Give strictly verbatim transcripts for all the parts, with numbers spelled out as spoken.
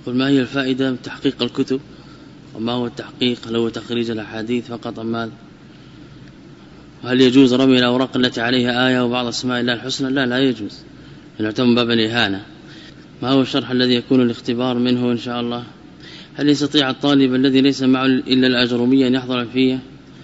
قل ما هي الفائدة من تحقيق الكتب وما هو التحقيق؟ لو تخريج الأحاديث فقط أم ماذا؟ وهل يجوز رمي الأوراق التي عليها آية وبعض أسماء الله الحسنى؟ لا لا يجوز، يعتبر باب الإهانة. ما هو الشرح الذي يكون الاختبار منه إن شاء الله؟ هل يستطيع الطالب الذي ليس معه إلا الأجرومية أن يحضر فيه؟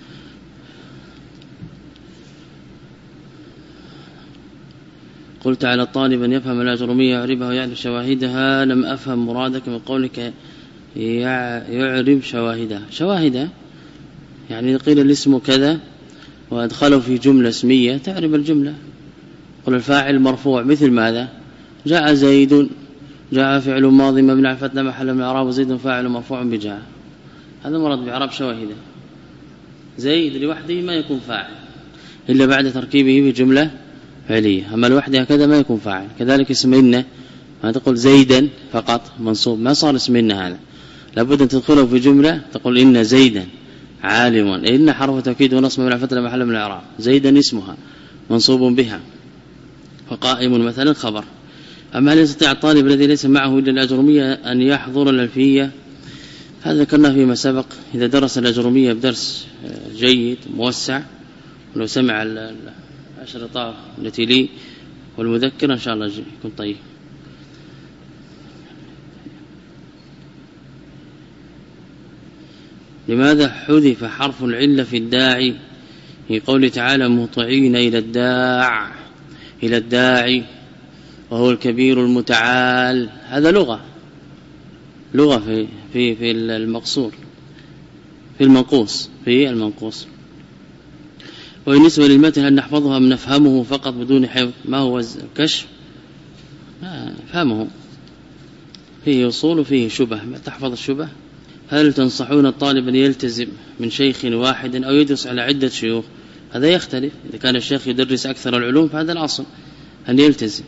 قلت على الطالب أن يفهم الأجرومية يعربها ويعرف شواهدها. لم أفهم مرادك من قولك يعرب شواهدها. شواهدها يعني قيل الاسم كذا وأدخله في جملة اسمية تعرب الجملة. قل الفاعل مرفوع مثل ماذا؟ جاء زيد، جاء فعل ماضي مبني على الفتح محل من الإعراب وزيد فاعل مرفوع بجاء، هذا مراد بإعراب شواهده. زيد لوحده ما يكون فاعل إلا بعد تركيبه بجملة فعلية، أما لوحده هكذا ما يكون فاعل. كذلك اسم إن ما تقول زيدا فقط منصوب ما صار اسم إن، هذا لابد أن تدخله في جملة تقول إن زيدا عالم، إن حرف توكيد ونصب من الفتح محل من الإعراب، زيدا اسمها منصوب بها، وقائم مثلا خبر. أما هل يستطيع الطالب الذي ليس معه إلا الأجرومية أن يحضر الألفية؟ هذا ذكرنا فيما سبق. إذا درس الأجرومية بدرس جيد موسع ولو سمع الأشرطة التي لي والمذكر إن شاء الله يكون طيب. لماذا حذف حرف العلة في الداعي في قوله تعالى مهطعين إلى الداع إلى الداعي وهو الكبير المتعال؟ هذا لغة لغة في في في المقصور في المنقوص في المنقوص. وبالنسبة للمتن هل نحفظها أم نفهمه فقط بدون حفظ؟ ما هو كشف؟ فهمه فيه أصول وفيه شبه، ما تحفظ الشبه. هل تنصحون الطالب أن يلتزم من شيخ واحد أو يدرس على عدة شيوخ؟ هذا يختلف، إذا كان الشيخ يدرس أكثر العلوم فهذا الأصل أن يلتزم.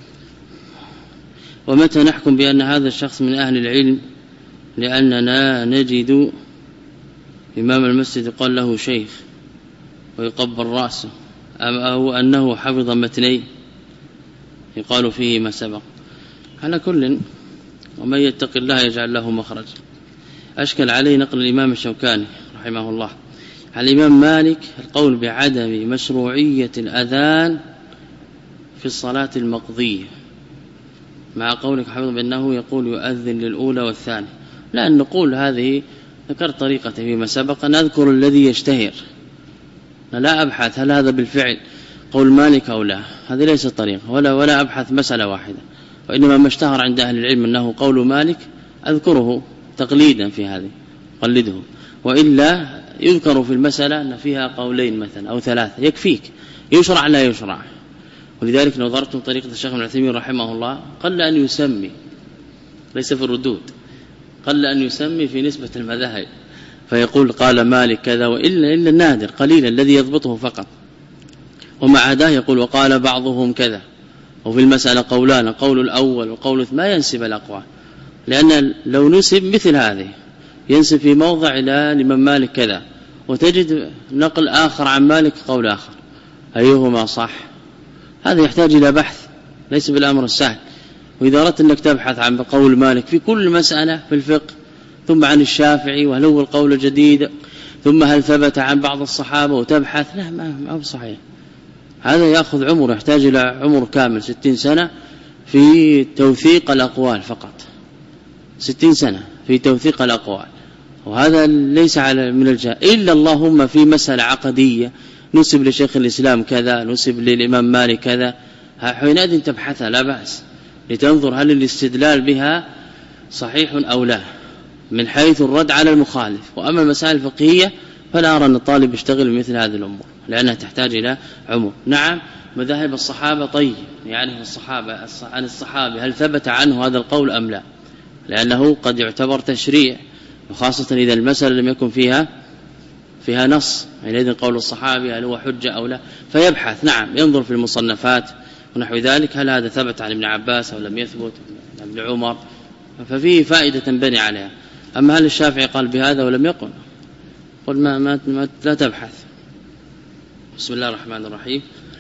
ومتى نحكم بأن هذا الشخص من أهل العلم؟ لأننا نجد إمام المسجد قال له شيخ ويقبل رأسه، أو أنه حفظ متنين يقال فيه ما سبق. على كل ومن يتق الله يجعل له مخرج. أشكل عليه نقل الإمام الشوكاني رحمه الله على الإمام مالك القول بعدم مشروعية الأذان في الصلاة المقضية، مع قولك حفظ بأنه يقول يؤذن للأولى والثانية. لأن نقول هذه ذكرت طريقة فيما سبق، أن أذكر الذي يشتهر، لا أبحث هل هذا بالفعل قول مالك أو لا، هذه ليست طريقة، ولا ولا أبحث مسألة واحدة، وإنما ما اشتهر عند أهل العلم أنه قول مالك أذكره تقليدا في هذه قلده، وإلا يذكر في المسألة أن فيها قولين مثلا أو ثلاثة يكفيك، يشرع لا يشرع. ولذلك لو ضربتم طريقة الشيخ ابن عثيمين رحمه الله قل أن يسمي، ليس في الردود، قل أن يسمي في نسبة المذاهب فيقول قال مالك كذا، وإلا إلا النادر قليلا الذي يضبطه فقط. ومع هذا يقول وقال بعضهم كذا، وفي المسألة قولان، قول الأول وقول ما ينسب الأقوال، لأن لو نسب مثل هذه ينسب في موضع إلى الإمام مالك كذا، وتجد نقل آخر عن مالك قول آخر، أيهما صح؟ هذا يحتاج إلى بحث، ليس بالأمر السهل. وإذا أردت أنك تبحث عن قول مالك في كل مسألة في الفقه، ثم عن الشافعي وهل هو القول الجديد، ثم هل ثبت عن بعض الصحابة وتبحث، لا ما هو صحيح. هذا يأخذ عمر، يحتاج إلى عمر كامل ستين سنة في توثيق الأقوال فقط، ستين سنة في توثيق الأقوال، وهذا ليس على من الجاء إلا اللهم في مسألة عقدية نسب لشيخ الإسلام كذا، نسب للإمام مالك كذا، حينئذ تبحثها لا بأس لتنظر هل الاستدلال بها صحيح أو لا من حيث الرد على المخالف. وأما المسائل الفقهية فلا أرى أن الطالب يشتغل بمثل هذه الأمور لأنها تحتاج إلى عمر. نعم مذاهب الصحابة طيب، يعني الصحابة عن الصحابة هل ثبت عنه هذا القول أم لا، لأنه قد يعتبر تشريع، وخاصة إذا المسألة لم يكن فيها فيها نص، حينئذ قول الصحابي هل هو حجة أو لا، فيبحث نعم ينظر في المصنفات ونحو ذلك هل هذا ثبت عن ابن عباس أو لم يثبت عن ابن عمر، ففيه فائدة تنبني عليها. أما هل الشافعي قال بهذا ولم يقل، قل ما, ما, ما لا تبحث. بسم الله الرحمن الرحيم،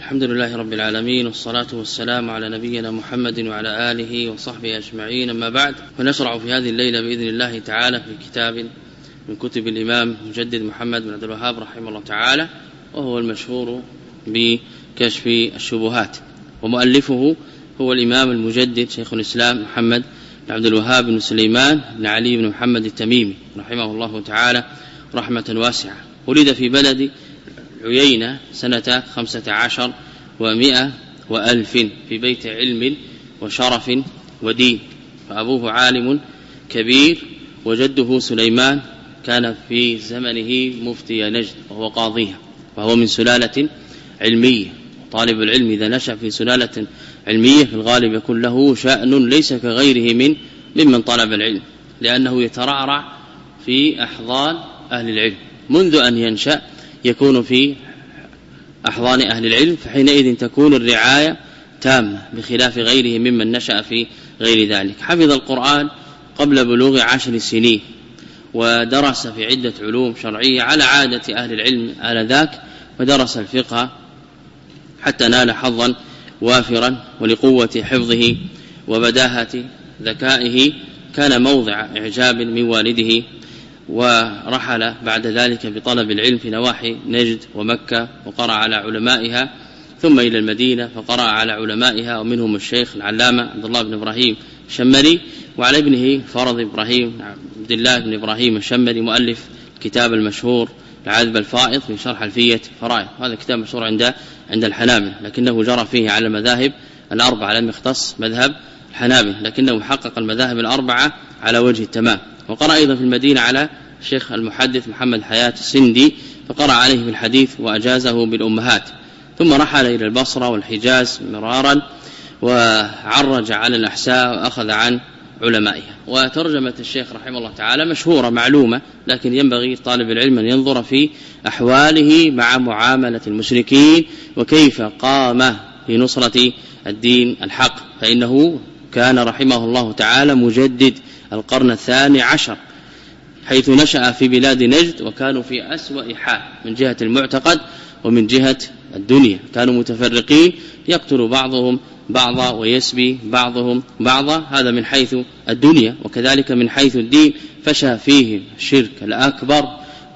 الحمد لله رب العالمين، والصلاة والسلام على نبينا محمد وعلى آله وصحبه أجمعين، أما بعد، فنشرع في هذه الليلة بإذن الله تعالى في كتاب من كتب الإمام مجدد محمد بن عبد الوهاب رحمه الله تعالى، وهو المشهور بكشف الشبهات، ومؤلفه هو الإمام المجدد شيخ الإسلام محمد بن عبد الوهاب بن سليمان بن علي بن محمد التميمي رحمه الله تعالى رحمة واسعة. ولد في بلد عيينة سنة خمسة عشر ومئة وألف في بيت علم وشرف ودين، فأبوه عالم كبير، وجده سليمان كان في زمنه مفتي نجد وهو قاضيها، وهو من سلالة علمية. طالب العلم إذا نشأ في سلالة علمية في الغالب يكون له شأن ليس كغيره من ممن طلب العلم، لأنه يترعرع في أحضان أهل العلم منذ أن ينشأ، يكون في أحضان أهل العلم، فحينئذ تكون الرعاية تامة بخلاف غيره ممن نشأ في غير ذلك. حفظ القرآن قبل بلوغ عشر سنين، ودرس في عدة علوم شرعية على عادة أهل العلم آنذاك، ودرس الفقه حتى نال حظا وافرا، ولقوة حفظه وبداهة ذكائه كان موضع إعجاب من والده، ورحل بعد ذلك بطلب العلم في نواحي نجد ومكة، وقرأ على علمائها، ثم إلى المدينة فقرأ على علمائها، ومنهم الشيخ العلامة عبد الله بن إبراهيم الشمري، وعلى ابنه فرض إبراهيم عبد الله بن إبراهيم الشمري مؤلف الكتاب المشهور العذب الفائض في شرح ألفية فرائض. هذا كتاب مشهور عند عند الحنابلة، لكنه جرى فيه على المذاهب الأربعة، لم يختص مذهب الحنابلة، لكنه حقق المذاهب الأربعة على وجه التمام. وقرأ أيضا في المدينة على الشيخ المحدث محمد حياة السندي، فقرأ عليه بالحديث وأجازه بالأمهات، ثم رحل إلى البصرة والحجاز مرارا، وعرج على الأحساء وأخذ عن علمائها. وترجمة الشيخ رحمه الله تعالى مشهورة معلومة، لكن ينبغي طالب العلم أن ينظر في أحواله مع معاملة المشركين، وكيف قام في نصرة الدين الحق، فإنه كان رحمه الله تعالى مجدد القرن الثاني عشر، حيث نشأ في بلاد نجد، وكانوا في أسوأ حال من جهة المعتقد ومن جهة الدنيا، كانوا متفرقين يقتل بعضهم بعضا ويسبي بعضهم بعضا، هذا من حيث الدنيا. وكذلك من حيث الدين فشى فيه الشرك الأكبر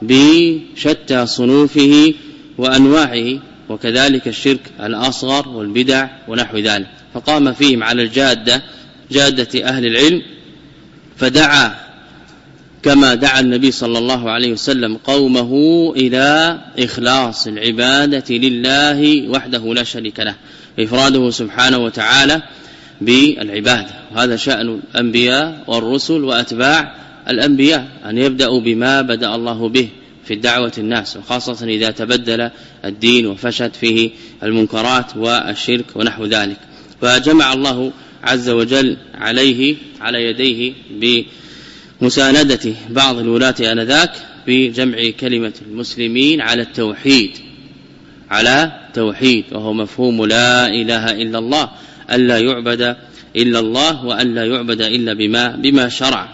بشتى صنوفه وأنواعه، وكذلك الشرك الأصغر والبدع ونحو ذلك، فقام فيهم على الجادة جادة أهل العلم، فدعا كما دعا النبي صلى الله عليه وسلم قومه إلى إخلاص العبادة لله وحده لا شريك له، إفراده سبحانه وتعالى بالعبادة. وهذا شأن الأنبياء والرسل وأتباع الأنبياء، أن يبدأوا بما بدأ الله به في الدعوة الناس، وخاصة إذا تبدل الدين وفشت فيه المنكرات والشرك ونحو ذلك. فجمع الله عز وجل عليه على يديه بمساندة بعض الولاة آنذاك بجمع كلمة المسلمين على التوحيد على توحيد وهو مفهوم لا إله إلا الله، ألا يعبد إلا الله، وألا يعبد إلا بما بما شرع.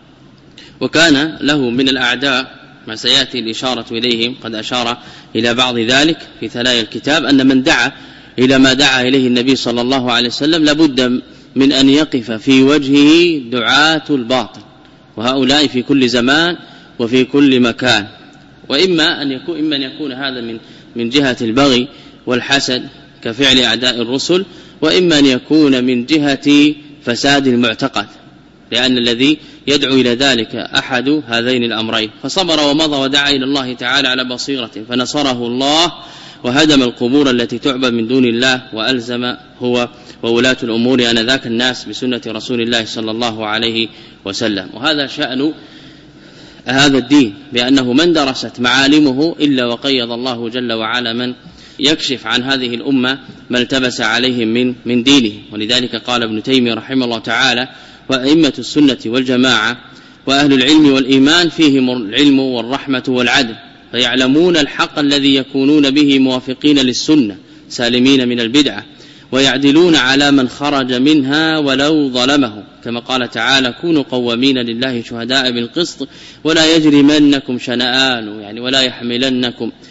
وكان له من الأعداء ما سيأتي الإشارة إليهم، قد أشار إلى بعض ذلك في ثنايا الكتاب، أن من دعا إلى ما دعا إليه النبي صلى الله عليه وسلم لابد من أن يقف في وجهه دعاة الباطل، وهؤلاء في كل زمان وفي كل مكان. وإما أن يكون إما أن يكون هذا من من جهة البغي والحسد كفعل أعداء الرسل، وإما أن يكون من جهة فساد المعتقد، لأن الذي يدعو إلى ذلك أحد هذين الأمرين. فصبر ومضى ودعا إلى الله تعالى على بصيرة، فنصره الله وهدم القبور التي تعبد من دون الله، وألزم هو وولاة الأمور آنذاك الناس بسنة رسول الله صلى الله عليه وسلم. وهذا شأن هذا الدين، بأنه من درست معالمه إلا وقيض الله جل وعلا من يكشف عن هذه الأمة ما التبس عليهم من من دينه. ولذلك قال ابن تيمية رحمه الله تعالى: وأئمة السنة والجماعة وأهل العلم والإيمان فيهم العلم والرحمة والعدل، فيعلمون الحق الذي يكونون به موافقين للسنة سالمين من البدعة، ويعدلون على من خرج منها ولو ظلمه، كما قال تعالى: كونوا قوامين لله شهداء بالقسط ولا يجرمنكم شنآن، يعني ولا يحملنكم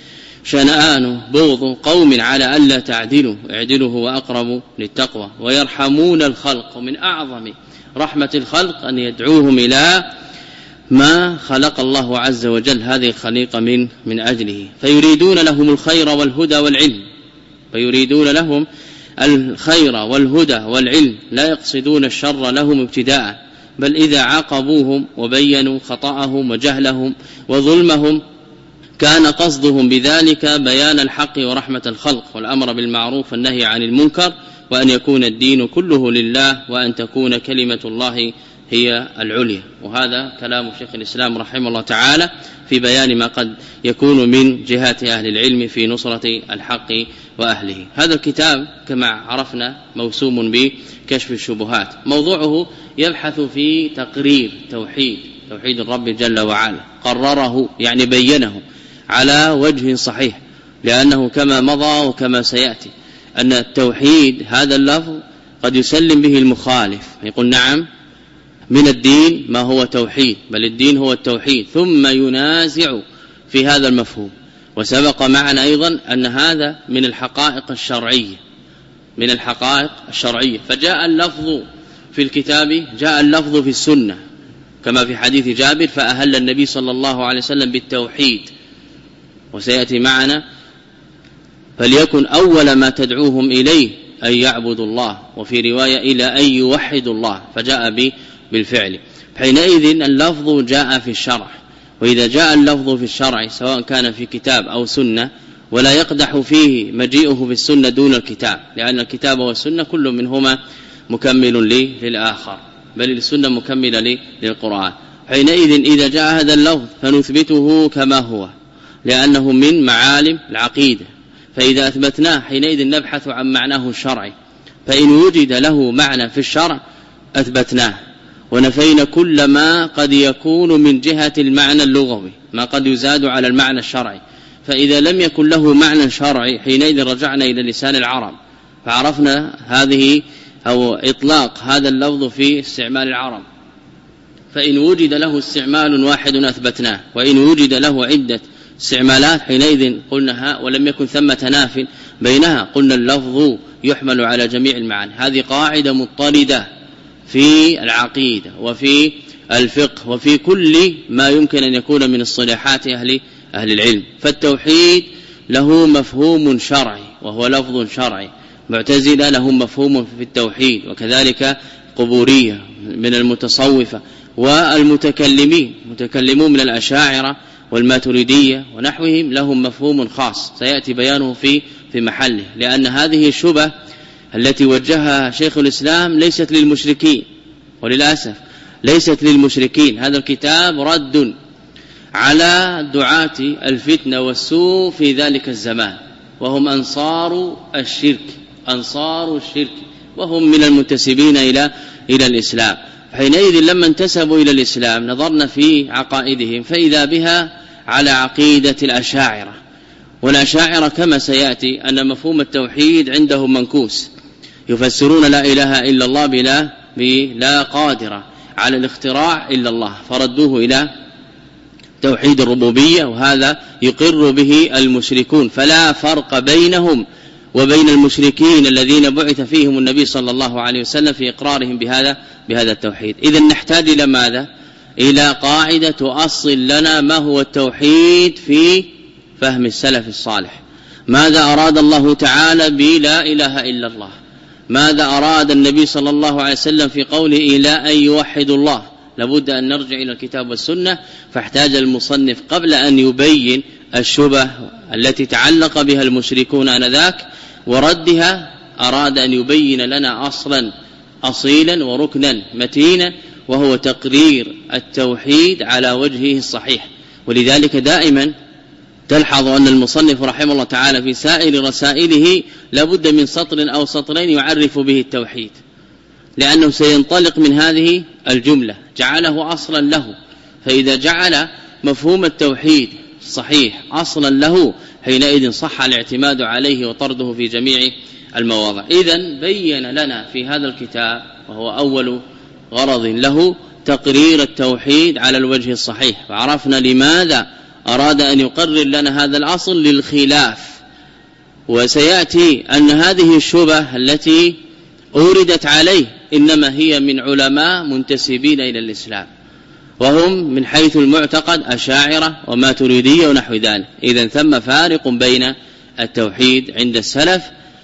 شنآن بغض قوم على ألا تعدلوا اعدلوا هو أقرب للتقوى ويرحمون الخلق. ومن أعظم رحمة الخلق أن يدعوهم إلى ما خلق الله عز وجل هذه الخليقة من من أجله، فيريدون لهم الخير والهدى والعلم فيريدون لهم الخير والهدى والعلم، لا يقصدون الشر لهم ابتداء، بل إذا عاقبوهم وبينوا خطأهم وجهلهم وظلمهم كان قصدهم بذلك بيان الحق ورحمة الخلق والأمر بالمعروف والنهي عن المنكر، وأن يكون الدين كله لله، وأن تكون كلمة الله هي العليا. وهذا كلام شيخ الإسلام رحمه الله تعالى في بيان ما قد يكون من جهات أهل العلم في نصرة الحق وأهله. هذا الكتاب كما عرفنا موسوم بكشف الشبهات، موضوعه يبحث في تقرير توحيد توحيد الرب جل وعلا، قرره يعني بينه على وجه صحيح، لأنه كما مضى وكما سيأتي أن التوحيد هذا اللفظ قد يسلم به المخالف، يقول نعم من الدين ما هو توحيد، بل الدين هو التوحيد، ثم ينازع في هذا المفهوم. وسبق معنا أيضا أن هذا من الحقائق الشرعية من الحقائق الشرعية فجاء اللفظ في الكتاب، جاء اللفظ في السنة، كما في حديث جابر فأهل النبي صلى الله عليه وسلم بالتوحيد، وسيأتي معنا فليكن أول ما تدعوهم إليه أن يعبدوا الله، وفي رواية إلى أن يوحدوا الله، فجاء بالفعل. حينئذ اللفظ جاء في الشرع، وإذا جاء اللفظ في الشرع سواء كان في كتاب أو سنة، ولا يقدح فيه مجيئه في السنة دون الكتاب، لأن الكتاب والسنة كل منهما مكمل للآخر، بل السنة مكملة للقرآن. حينئذ إذا جاء هذا اللفظ فنثبته كما هو، لأنه من معالم العقيدة، فإذا أثبتناه حينئذ نبحث عن معناه الشرعي، فإن وجد له معنى في الشرع أثبتناه، ونفينا كل ما قد يكون من جهة المعنى اللغوي، ما قد يزاد على المعنى الشرعي. فإذا لم يكن له معنى شرعي حينئذ رجعنا إلى لسان العرب، فعرفنا هذه أو إطلاق هذا اللفظ في استعمال العرب، فإن وجد له استعمال واحد أثبتناه، وإن وجد له عدة استعمالات حينئذ قلنا ها، ولم يكن ثم تناف بينها قلنا اللفظ يحمل على جميع المعاني. هذه قاعدة مضطردة في العقيدة وفي الفقه وفي كل ما يمكن أن يكون من اصطلاحات أهل أهل العلم. فالتوحيد له مفهوم شرعي وهو لفظ شرعي، معتزلة لهم مفهوم في التوحيد، وكذلك قبورية من المتصوفة، والمتكلمين متكلمون من الأشاعرة والماتريدية ونحوهم لهم مفهوم خاص سيأتي بيانه في في محله، لأن هذه الشبهة التي وجهها شيخ الإسلام ليست للمشركين، وللأسف ليست للمشركين. هذا الكتاب رد على دعاة الفتنة والسوء في ذلك الزمان، وهم أنصار الشرك أنصار الشرك وهم من المنتسبين إلى إلى الإسلام. حينئذ لما انتسبوا إلى الإسلام نظرنا في عقائدهم فإذا بها على عقيدة الأشاعرة، والأشاعرة كما سيأتي أن مفهوم التوحيد عندهم منكوس، يفسرون لا إله إلا الله بلا بلا قادرة على الاختراع إلا الله، فردوه إلى توحيد الربوبية، وهذا يقر به المشركون، فلا فرق بينهم وبين المشركين الذين بعث فيهم النبي صلى الله عليه وسلم في إقرارهم بهذا بهذا التوحيد. إذن نحتاج إلى ماذا؟ إلى قاعدة تؤصل لنا ما هو التوحيد في فهم السلف الصالح. ماذا أراد الله تعالى بلا إله إلا الله؟ ماذا أراد النبي صلى الله عليه وسلم في قوله إلى أن يوحدوا الله؟ لابد أن نرجع إلى الكتاب والسنة. فاحتاج المصنف قبل أن يبين الشبه التي تعلق بها المشركون آنذاك وردها، أراد أن يبين لنا أصلا أصيلا وركنا متينا، وهو تقرير التوحيد على وجهه الصحيح. ولذلك دائما تلحظ أن المصنف رحمه الله تعالى في سائر رسائله لابد من سطر أو سطرين يعرف به التوحيد، لأنه سينطلق من هذه الجملة، جعله أصلا له. فإذا جعل مفهوم التوحيد صحيح أصلا له حينئذ صح الاعتماد عليه وطرده في جميع المواضع. إذن بين لنا في هذا الكتاب، وهو أول غرض له، تقرير التوحيد على الوجه الصحيح، وعرفنا لماذا أراد أن يقرر لنا هذا الأصل للخلاف. وسيأتي أن هذه الشبه التي أوردت عليه إنما هي من علماء منتسبين إلى الإسلام، وهم من حيث المعتقد أشاعرة وماتريدية ونحو ذلك. إذن ثم فارق بين التوحيد عند السلف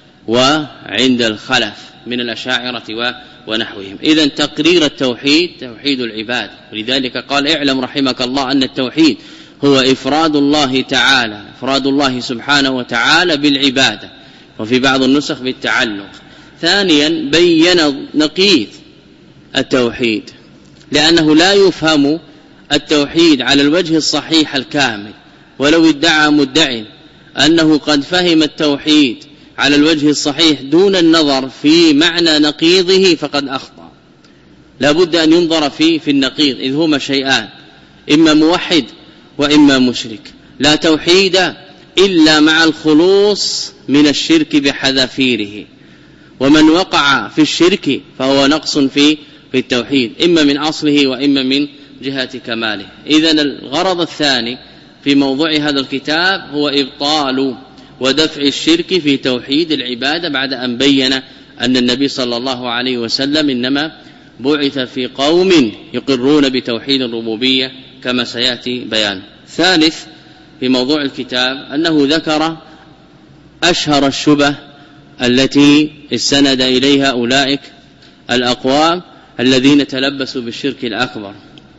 وعند الخلف من الأشاعرة ونحوهم. إذن تقرير التوحيد توحيد العباد، ولذلك قال اعلم رحمك الله أن التوحيد هو إفراد الله تعالى إفراد الله سبحانه وتعالى بالعبادة، وفي بعض النسخ بالتعلق. ثانيا بين نقيض التوحيد، لأنه لا يفهم التوحيد على الوجه الصحيح الكامل، ولو ادعى مدعي أنه قد فهم التوحيد على الوجه الصحيح دون النظر في معنى نقيضه فقد أخطأ. لا بد أن ينظر فيه في النقيض، إذ هما شيئان، إما موحد وإما مشرك. لا توحيد إلا مع الخلوص من الشرك بحذافيره، ومن وقع في الشرك فهو نقص في في التوحيد إما من أصله وإما من جهة كماله. إذن الغرض الثاني في موضوع هذا الكتاب هو إبطال ودفع الشرك في توحيد العبادة، بعد أن بين أن النبي صلى الله عليه وسلم إنما بعث في قوم يقرون بتوحيد الربوبية كما سيأتي بيان. ثالث في موضوع الكتاب أنه ذكر أشهر الشبه التي استند إليها أولئك الأقوام الذين تلبسوا بالشرك الأكبر،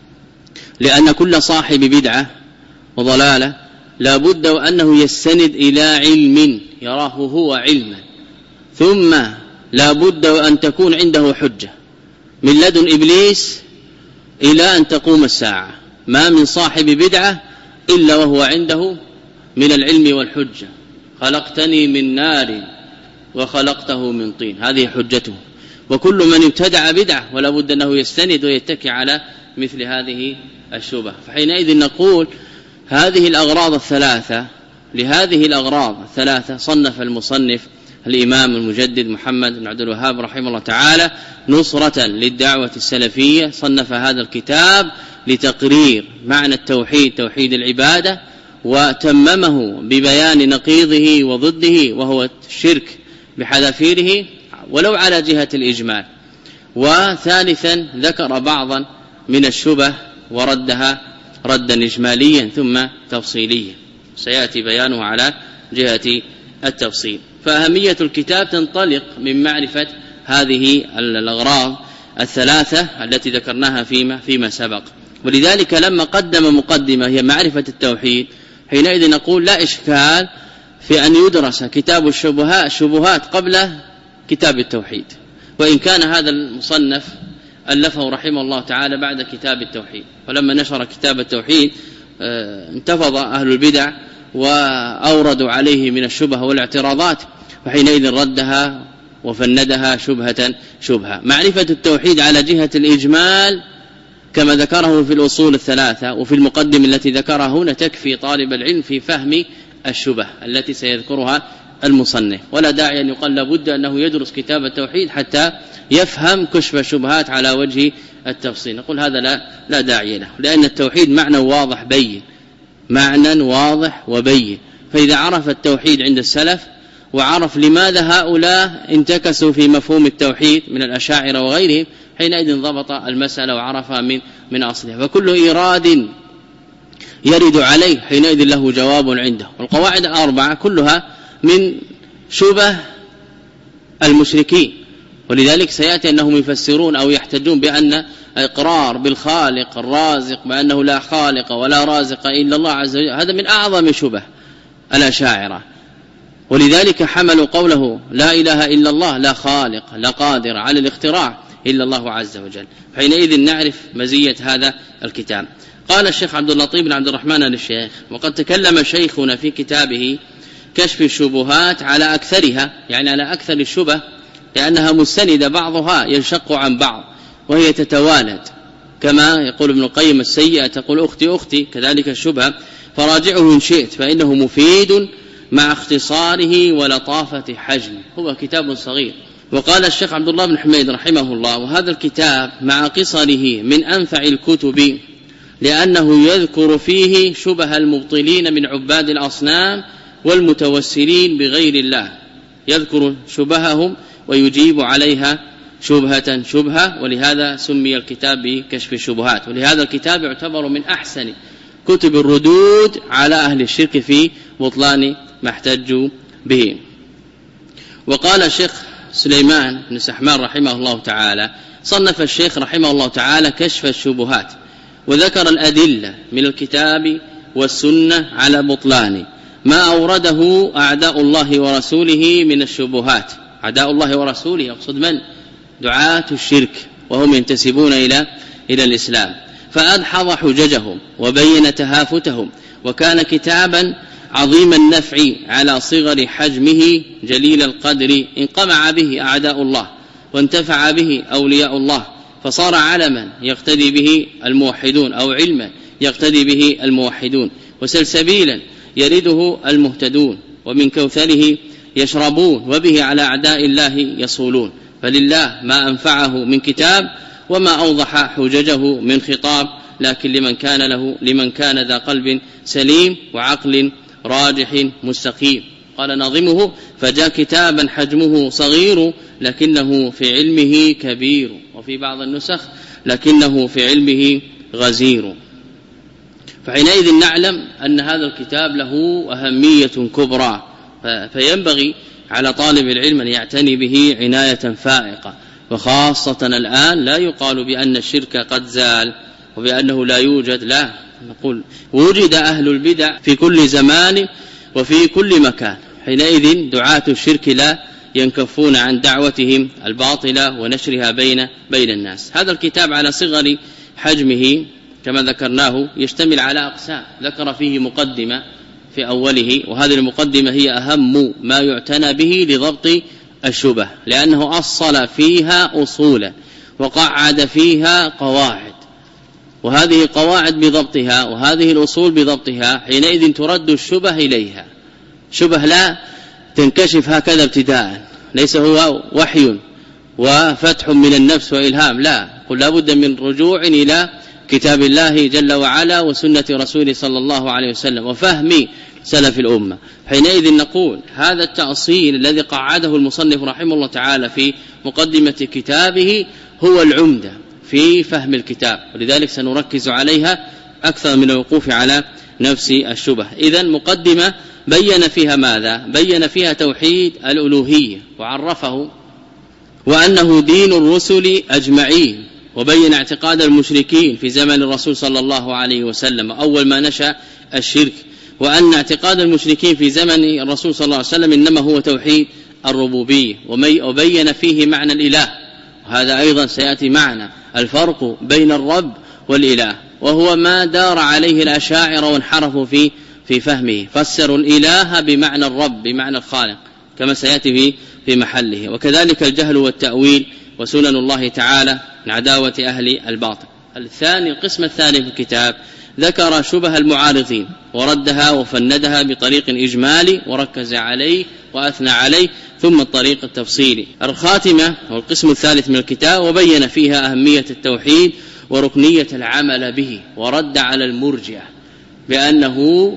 لأن كل صاحب بدعة وضلالة لا بد وأنه يستند إلى علم يراه هو علما، ثم لا بد وأن تكون عنده حجة من لدن إبليس إلى أن تقوم الساعة. ما من صاحب بدعة إلا وهو عنده من العلم والحجة، خلقتني من نار وخلقته من طين، هذه حجته. وكل من ابتدع بدعة ولا بد أنه يستند ويتكي على مثل هذه الشبه. فحينئذ نقول هذه الأغراض الثلاثة لهذه الأغراض الثلاثة صنف المصنف الإمام المجدد محمد بن عبد الوهاب رحمه الله تعالى نصرة للدعوة السلفية، صنف هذا الكتاب لتقرير معنى التوحيد توحيد العبادة، وتممه ببيان نقيضه وضده وهو الشرك بحذافيره ولو على جهة الإجمال. وثالثا ذكر بعضا من الشبه وردها ردا إجماليا ثم تفصيليا، سيأتي بيانه على جهة التفصيل. فأهمية الكتاب تنطلق من معرفة هذه الأغراض الثلاثة التي ذكرناها فيما, فيما سبق. ولذلك لما قدم مقدمة هي معرفة التوحيد، حينئذ نقول لا إشكال في أن يدرس كتاب الشبهات, الشبهات قبل كتاب التوحيد، وإن كان هذا المصنف ألفه رحمه الله تعالى بعد كتاب التوحيد. ولما نشر كتاب التوحيد انتفض أهل البدع وأوردوا عليه من الشبه والاعتراضات، وحينئذ ردها وفندها شبهة شبهة. معرفة التوحيد على جهة الإجمال كما ذكره في الأصول الثلاثة وفي المقدمة التي ذكرها هنا تكفي طالب العلم في فهم الشبه التي سيذكرها المصنف، ولا داعي أن يقال لابد أنه يدرس كتاب التوحيد حتى يفهم كشف الشبهات على وجه التفصيل. نقول هذا لا, لا داعي له، لأن التوحيد معنى واضح بين معنى واضح وبين. فإذا عرف التوحيد عند السلف وعرف لماذا هؤلاء انتكسوا في مفهوم التوحيد من الأشاعرة وغيرهم، حينئذ ضبط المسألة وعرفها من, من أصلها. فكل إيراد يرد عليه حينئذ له جواب عنده. والقواعد الأربعة كلها من شبه المشركين، ولذلك سيأتي أنهم يفسرون أو يحتجون بأن إقرار بالخالق الرازق بأنه لا خالق ولا رازق إلا الله عز وجل هذا من أعظم شبه الأشاعرة، ولذلك حملوا قوله لا إله إلا الله لا خالق لا قادر على الاختراع إلا الله عز وجل. حينئذ نعرف مزية هذا الكتاب. قال الشيخ عبد اللطيف بن عبد الرحمن الشيخ: وقد تكلم شيخنا في كتابه كشف الشبهات على أكثرها، يعني على أكثر الشبه، لأنها مستندة بعضها ينشق عن بعض وهي تتوالد، كما يقول ابن القيم السيئة تقول أختي أختي، كذلك الشبهة فراجعه إن شئت فإنه مفيد مع اختصاره ولطافة حجمه. هو كتاب صغير. وقال الشيخ عبد الله بن حميد رحمه الله: وهذا الكتاب مع قصره من أنفع الكتب لأنه يذكر فيه شبه المبطلين من عباد الأصنام والمتوسلين بغير الله، يذكر شبههم ويجيب عليها شبهة شبهة، ولهذا سمي الكتاب بكشف الشبهات. ولهذا الكتاب يعتبر من أحسن كتب الردود على أهل الشرك في بطلان ما احتجوا به. وقال الشيخ سليمان بن سحمان رحمه الله تعالى: صنف الشيخ رحمه الله تعالى كشف الشبهات، وذكر الأدلة من الكتاب والسنة على بطلان ما أورده أعداء الله ورسوله من الشبهات. أعداء الله ورسوله يقصد من؟ دعاة الشرك، وهم ينتسبون إلى إلى الإسلام، فأدحض حججهم وبين تهافتهم، وكان كتابا عظيم النفع على صغر حجمه جليل القدر، انقمع به أعداء الله وانتفع به أولياء الله، فصار علما يقتدي به الموحدون، أو علما يقتدي به الموحدون، وسلسبيلا يرده المهتدون، ومن كوثره يشربون، وبه على أعداء الله يصولون. فلله ما أنفعه من كتاب، وما أوضح حججه من خطاب، لكن لمن كان له لمن كان ذا قلب سليم وعقل راجح مستقيم. قال ناظمه: فجاء كتابا حجمه صغير لكنه في علمه كبير، وفي بعض النسخ لكنه في علمه غزير. فحينئذ نعلم أن هذا الكتاب له أهمية كبرى، فينبغي على طالب العلم أن يعتني به عناية فائقة، وخاصة الآن لا يقال بأن الشرك قد زال وبأنه لا يوجد، لا، نقول وجد أهل البدع في كل زمان وفي كل مكان. حينئذ دعاة الشرك لا ينكفون عن دعوتهم الباطلة ونشرها بين بين الناس. هذا الكتاب على صغر حجمه كما ذكرناه يشتمل على أقسام، ذكر فيه مقدمة في أوله، وهذه المقدمة هي أهم ما يعتنى به لضبط الشبه، لأنه أصل فيها أصولا وقعد فيها قواعد، وهذه قواعد بضبطها وهذه الأصول بضبطها، حينئذ ترد الشبه إليها. شبه لا تنكشف هكذا ابتداء، ليس هو وحي وفتح من النفس وإلهام، لا، قل لا بد من رجوع إلى كتاب الله جل وعلا وسنة رسوله صلى الله عليه وسلم وفهم سلف الأمة. حينئذ نقول هذا التأصيل الذي قعده المصنف رحمه الله تعالى في مقدمة كتابه هو العمدة في فهم الكتاب، ولذلك سنركز عليها أكثر من الوقوف على نفس الشبه. إذن مقدمة بين فيها ماذا؟ بين فيها توحيد الألوهية وعرفه وأنه دين الرسل أجمعين، وبين اعتقاد المشركين في زمن الرسول صلى الله عليه وسلم أول ما نشأ الشرك، وأن اعتقاد المشركين في زمن الرسول صلى الله عليه وسلم إنما هو توحيد الربوبية، وبين فيه معنى الإله، وهذا أيضا سيأتي معنا الفرق بين الرب والإله، وهو ما دار عليه الأشاعرة وانحرفوا في في فهمه، فسروا الإله بمعنى الرب بمعنى الخالق كما سيأتي في في محله. وكذلك الجهل والتأويل وسنن الله تعالى من عداوة أهل الباطل. الثاني القسم الثاني في الكتاب ذكر شبه المعارضين وردها وفندها بطريق إجمالي وركز عليه وأثنى عليه، ثم الطريق التفصيلي. الخاتمة والقسم الثالث من الكتاب وبين فيها أهمية التوحيد وركنية العمل به، ورد على المرجئة بأنه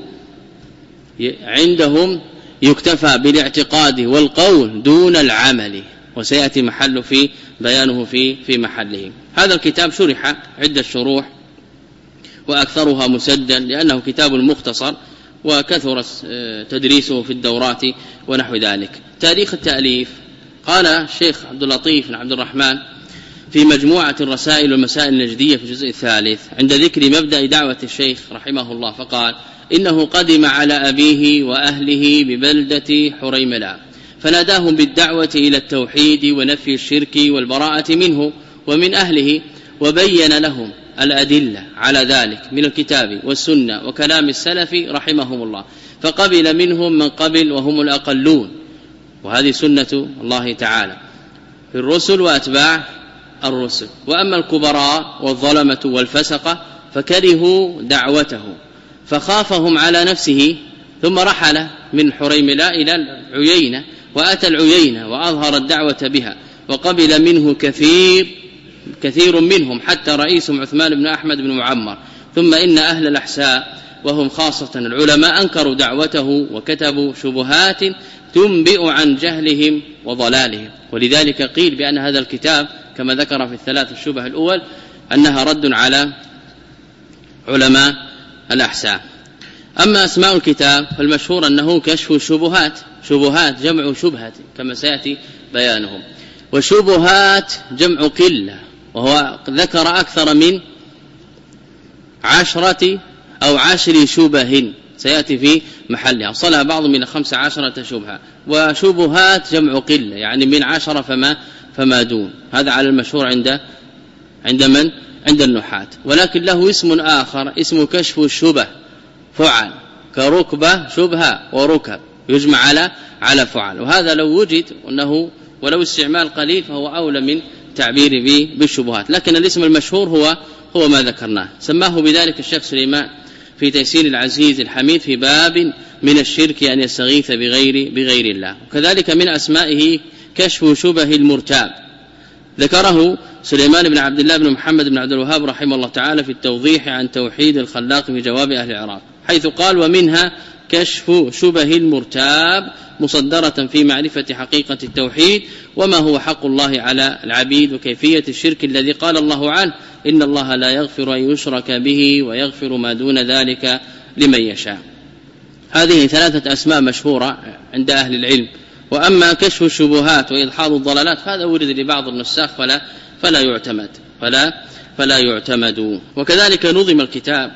عندهم يكتفى بالاعتقاد والقول دون العمل، وسيأتي محل في بيانه في في محله. هذا الكتاب شرح عدة شروح وأكثرها مسدا لأنه كتاب مختصر وكثر تدريسه في الدورات ونحو ذلك. تاريخ التأليف قال الشيخ عبد اللطيف بن عبد الرحمن في مجموعة الرسائل والمسائل النجدية في الجزء الثالث عند ذكر مبدأ دعوة الشيخ رحمه الله، فقال إنه قدم على أبيه وأهله ببلدة حريملة فناداهم بالدعوة إلى التوحيد ونفي الشرك والبراءة منه ومن أهله، وبين لهم الأدلة على ذلك من الكتاب والسنة وكلام السلف رحمهم الله، فقبل منهم من قبل وهم الأقلون، وهذه سنة الله تعالى في الرسل وأتباع الرسل. وأما الكبراء والظلمة والفسقة فكرهوا دعوته فخافهم على نفسه، ثم رحل من حريملة إلى العيينة وأتى العيينة وأظهر الدعوة بها، وقبل منه كثير كثير منهم حتى رئيسهم عثمان بن أحمد بن معمر، ثم إن أهل الأحساء وهم خاصة العلماء أنكروا دعوته وكتبوا شبهات تنبئ عن جهلهم وضلالهم، ولذلك قيل بأن هذا الكتاب كما ذكر في الثلاث الشبه الأول أنها رد على علماء الأحساء. أما أسماء الكتاب فالمشهور أنه كشف الشبهات، شبهات جمع شبهة كما سيأتي بيانهم، وشبهات جمع قلة، وهو ذكر أكثر من عشرة أو عشر شبه سيأتي في محلها، وصلها بعض من خمس عشرة شبهة، وشبهات جمع قلة يعني من عشرة فما, فما دون. هذا على المشهور عند عند من؟ عند النحاة. ولكن له اسم آخر اسم كشف الشبه فعل، كركبة شبهة وركب يجمع على على فعل، وهذا لو وجد أنه ولو استعمال قليل فهو أولى من تعبير به بالشبهات، لكن الاسم المشهور هو هو ما ذكرناه. سماه بذلك الشيخ سليمان في تيسير العزيز الحميد في باب من الشرك أن يستغيث بغير بغير الله. وكذلك من أسمائه كشف شبه المرتاب، ذكره سليمان بن عبد الله بن محمد بن عبد الوهاب رحمه الله تعالى في التوضيح عن توحيد الخلاق في جواب أهل العراق، حيث قال: ومنها كشف شبه المرتاب مصدرة في معرفة حقيقة التوحيد وما هو حق الله على العبيد وكيفية الشرك الذي قال الله عنه: إن الله لا يغفر أن يشرك به ويغفر ما دون ذلك لمن يشاء. هذه ثلاثة أسماء مشهورة عند أهل العلم. وأما كشف الشبهات وإدحاض الضلالات فهذا ورد لبعض النساخ فلا فلا يعتمد فلا فلا يعتمد. وكذلك نظم الكتاب،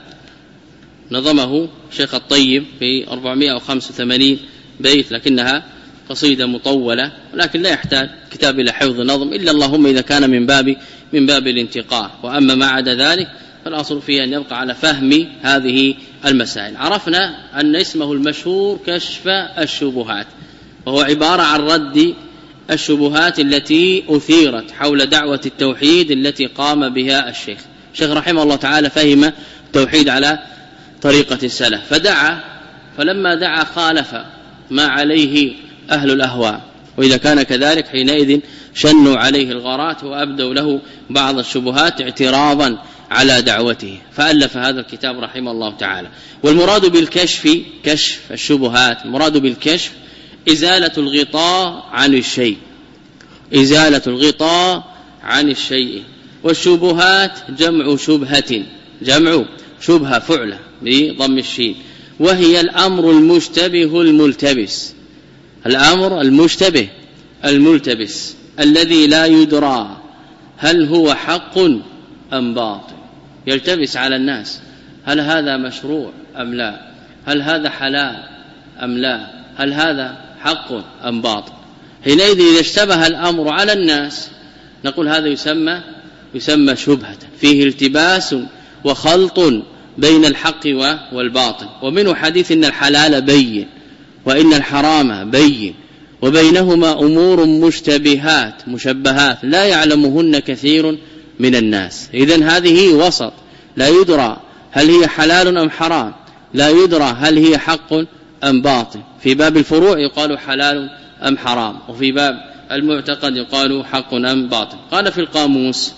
نظمه شيخ الطيب في أربعمائة وخمسة وثمانين بيت، لكنها قصيدة مطولة، ولكن لا يحتاج كتاب إلى حفظ نظم إلا اللهم إذا كان من باب من باب الانتقاء، وأما ما عدا ذلك فالأصل فيه أن يبقى على فهم هذه المسائل. عرفنا أن اسمه المشهور كشف الشبهات، وهو عبارة عن رد الشبهات التي أثيرت حول دعوة التوحيد التي قام بها الشيخ. الشيخ رحمه الله تعالى فهم التوحيد على طريقة السلف، فدعا، فلما دعا خالف ما عليه أهل الأهواء، وإذا كان كذلك حينئذ شنوا عليه الغارات وأبدوا له بعض الشبهات اعتراضا على دعوته، فألف هذا الكتاب رحمه الله تعالى. والمراد بالكشف كشف الشبهات، المراد بالكشف إزالة الغطاء عن الشيء، إزالة الغطاء عن الشيء. والشبهات جمع شبهة، جمع شبهة فعلة بضم الشين، وهي الأمر المشتبه الملتبس، الأمر المشتبه الملتبس الذي لا يدرى هل هو حق أم باطل، يلتبس على الناس، هل هذا مشروع أم لا، هل هذا حلال أم لا، هل هذا حق أم باطل. حينئذ إذا اشتبه الأمر على الناس نقول هذا يسمى يسمى شبهة، فيه التباس وخلط بين الحق والباطل. ومنه حديث إن الحلال بين وإن الحرام بين وبينهما أمور مشتبهات مشبهات لا يعلمهن كثير من الناس. إذن هذه وسط، لا يدرى هل هي حلال أم حرام، لا يدرى هل هي حق أم باطل. في باب الفروع يقال حلال أم حرام، وفي باب المعتقد يقال حق أم باطل. قال في القاموس: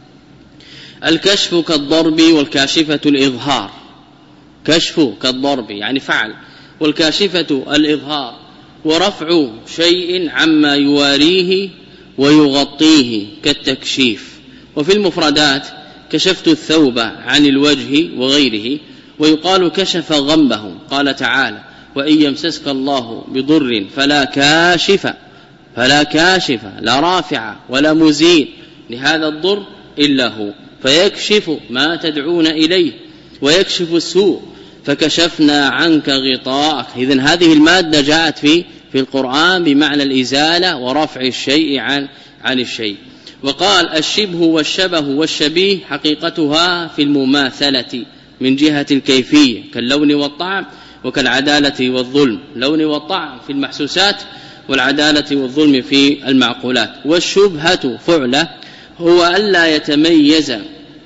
الكشف كالضرب والكاشفة الإظهار. كشف كالضرب يعني فعل، والكاشفة الإظهار، ورفع شيء عما يواريه ويغطيه كالتكشيف. وفي المفردات: كشفت الثوب عن الوجه وغيره. ويقال كشف غمه، قال تعالى: وإن يمسسك الله بضر فلا كاشف فلا كاشف لا رافع ولا مزيل لهذا الضر إلا هو، فيكشف ما تدعون إليه ويكشف السوء فكشفنا عنك غطاءك. إذن هذه المادة جاءت في في القرآن بمعنى الإزالة ورفع الشيء عن عن الشيء. وقال: الشبه والشبه والشبيه حقيقتها في المماثلة من جهة الكيفية كاللون والطعم وكالعدالة والظلم، لون والطعم في المحسوسات والعدالة والظلم في المعقولات. والشبهة فعلة هو ألا يتميز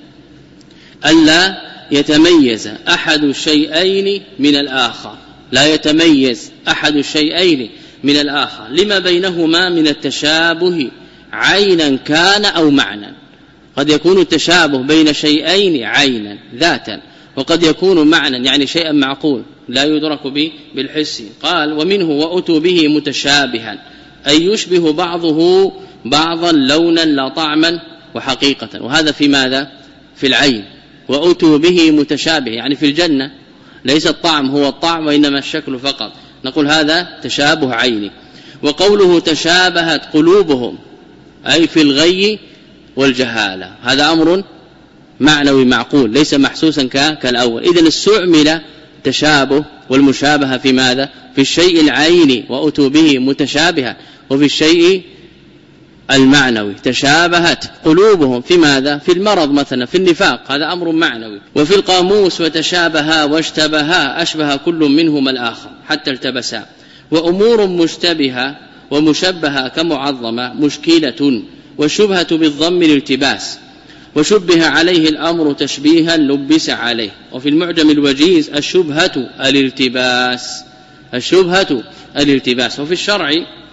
ألا يتميز أحد الشيئين من الآخر، لا يتميز أحد الشيئين من الآخر لما بينهما من التشابه عينا كان أو معنى. قد يكون التشابه بين شيئين عينا ذاتا، وقد يكون معنى يعني شيئا معقول لا يدرك به بالحس. قال ومنه وأتوا به متشابها أي يشبه بعضه بعضا لونا لا طعما وحقيقة. وهذا في ماذا؟ في العين. وأتوا به متشابه يعني في الجنة ليس الطعم هو الطعم وإنما الشكل فقط، نقول هذا تشابه عيني. وقوله تشابهت قلوبهم أي في الغي والجهالة، هذا أمر معنوي معقول ليس محسوسا كالأول. إذن استعمل تشابه والمشابهة في ماذا؟ في الشيء العيني وأتوا به متشابها، وفي الشيء المعنوي تشابهت قلوبهم في ماذا؟ في المرض مثلا، في النفاق، هذا أمر معنوي. وفي القاموس وتشابها واشتبها أشبه كل منهما الآخر حتى التبسا. وأمور مشتبهة ومشبهة كمعظمة مشكلة، والشبهة بالضم الالتباس، وشبه عليه الأمر تشبيها لبس عليه. وفي المعجم الوجيز الشبهة الالتباس، الشبهة الالتباس. وفي الشرع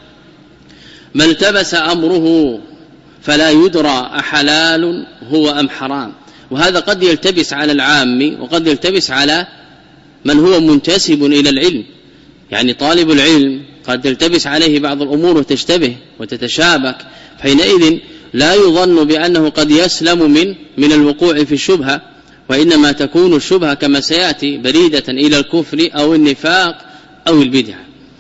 ما التبس أمره فلا يدرى أحلال هو أم حرام. وهذا قد يلتبس على العام وقد يلتبس على من هو منتسب إلى العلم، يعني طالب العلم قد يلتبس عليه بعض الأمور وتشتبه وتتشابك، حينئذ لا يظن بأنه قد يسلم من من الوقوع في الشبهة، وإنما تكون الشبهة كما سيأتي بريدة إلى الكفر أو النفاق أو البدع.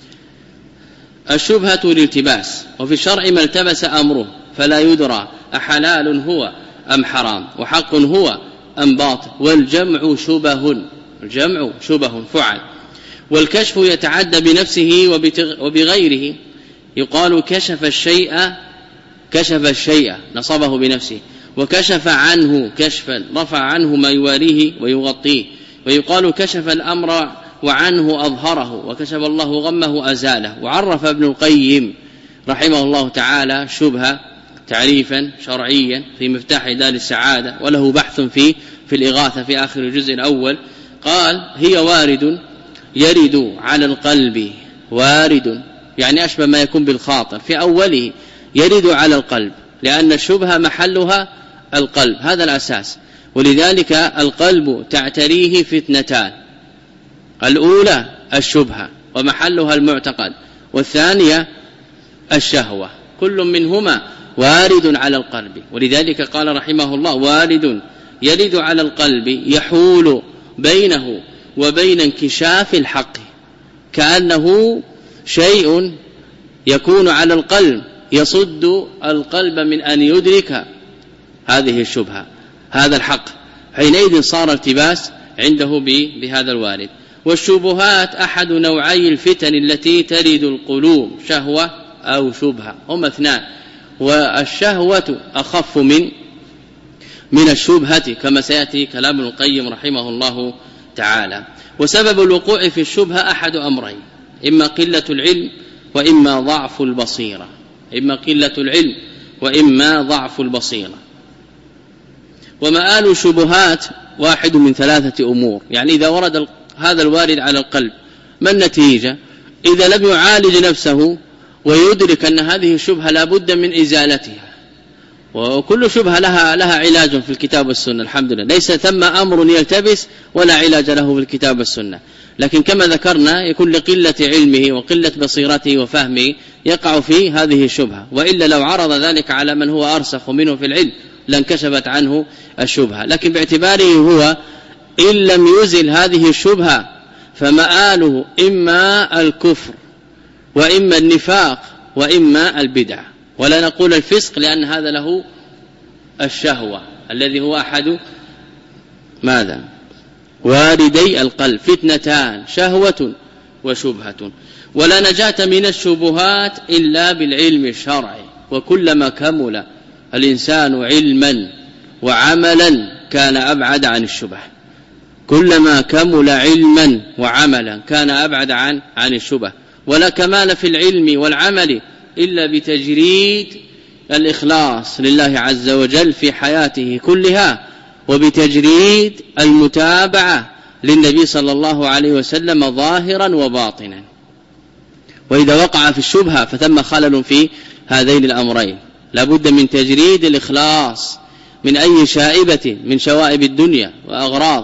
الشبهة الالتباس. وفي الشرع ما التبس أمره فلا يدرى أحلال هو أم حرام، وحق هو أم باطل. والجمع شبه، الجمع شبه فعل. والكشف يتعدى بنفسه وبغيره، يقال كشف الشيء كشف الشيء نصبه بنفسه، وكشف عنه كشفا رفع عنه ما يواريه ويغطيه. ويقال كشف الأمر وعنه أظهره، وكشف الله غمه أزاله. وعرف ابن القيم رحمه الله تعالى شبهة تعريفا شرعيا في مفتاح دار السعادة، وله بحث في في الإغاثة في آخر الجزء الأول. قال هي وارد يرد على القلب، وارد يعني أشبه ما يكون بالخاطر، في أوله يرد على القلب لأن الشبهة محلها القلب، هذا الأساس. ولذلك القلب تعتريه فتنتان، الأولى الشبهة ومحلها المعتقد، والثانية الشهوة، كل منهما وارد على القلب. ولذلك قال رحمه الله وارد يرد على القلب يحول بينه وبين انكشاف الحق، كأنه شيء يكون على القلب يصد القلب من أن يدرك هذه الشبهة هذا الحق، حينئذ صار التباس عنده بهذا الوارد. والشبهات أحد نوعي الفتن التي ترد القلوب، شهوة أو شبهة، هما اثنان. والشهوة أخف من من الشبهة كما سيأتي كلام ابن القيم رحمه الله تعالى. وسبب الوقوع في الشبهة أحد أمرين، إما قلة العلم وإما ضعف البصيرة، إما قلة العلم وإما ضعف البصيرة. ومآل الشبهات واحد من ثلاثة أمور، يعني إذا ورد هذا الوارد على القلب ما النتيجة؟ إذا لم يعالج نفسه ويدرك أن هذه الشبهة لا بد من إزالتها، وكل شبهة لها لها علاج في الكتاب والسنة الحمد لله، ليس ثم أمر يلتبس ولا علاج له في الكتاب والسنة، لكن كما ذكرنا يكون لقلة علمه وقلة بصيرته وفهمه يقع في هذه الشبهة، وإلا لو عرض ذلك على من هو أرسخ منه في العلم لانكشفت عنه الشبهة. لكن باعتباره هو إن لم يزل هذه الشبهة فمآله إما الكفر وإما النفاق وإما البدع، ولا نقول الفسق لأن هذا له الشهوة الذي هو أحد ماذا؟ واردي القلب، فتنتان شهوة وشبهة. ولا نجاة من الشبهات إلا بالعلم الشرعي، وكلما كمل الإنسان علما وعملا كان أبعد عن الشبه، كلما كمل علما وعملا كان أبعد عن عن الشبه. ولا كمال في العلم والعمل إلا بتجريد الإخلاص لله عز وجل في حياته كلها، وبتجريد المتابعة للنبي صلى الله عليه وسلم ظاهرا وباطنا. وإذا وقع في الشبهة فثم خلل في هذين الأمرين، لابد من تجريد الإخلاص من أي شائبة من شوائب الدنيا وأغراض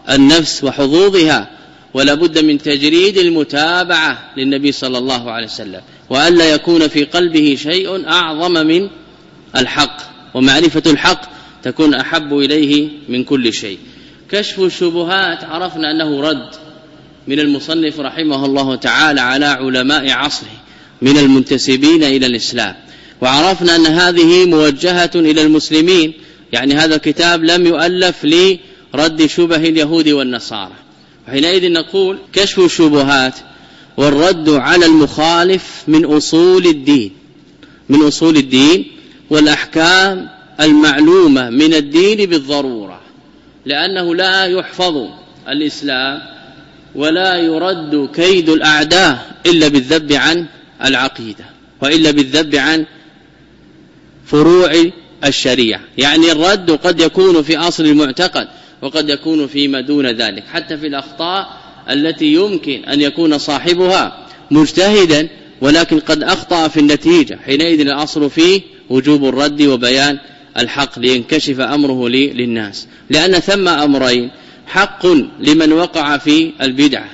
النفس وحظوظها، ولا بد من تجريد المتابعة للنبي صلى الله عليه وسلم، وألا يكون في قلبه شيء أعظم من الحق، ومعرفة الحق تكون أحب إليه من كل شيء. كشف الشبهات عرفنا أنه رد من المصنف رحمه الله تعالى على علماء عصره من المنتسبين إلى الإسلام، وعرفنا أن هذه موجهة إلى المسلمين، يعني هذا الكتاب لم يؤلف لرد شبه اليهود والنصارى. وحينئذ نقول كشف الشبهات والرد على المخالف من أصول الدين، من أصول الدين والأحكام المعلومة من الدين بالضرورة، لأنه لا يحفظ الإسلام ولا يرد كيد الأعداء إلا بالذب عن العقيدة، وإلا بالذب عن فروع الشريعة. يعني الرد قد يكون في أصل المعتقد وقد يكون فيما دون ذلك، حتى في الأخطاء التي يمكن أن يكون صاحبها مجتهدا ولكن قد أخطأ في النتيجة، حينئذ الأصل فيه وجوب الرد وبيان الحق لينكشف أمره للناس، لأن ثم أمرين: حق لمن وقع في البدعة،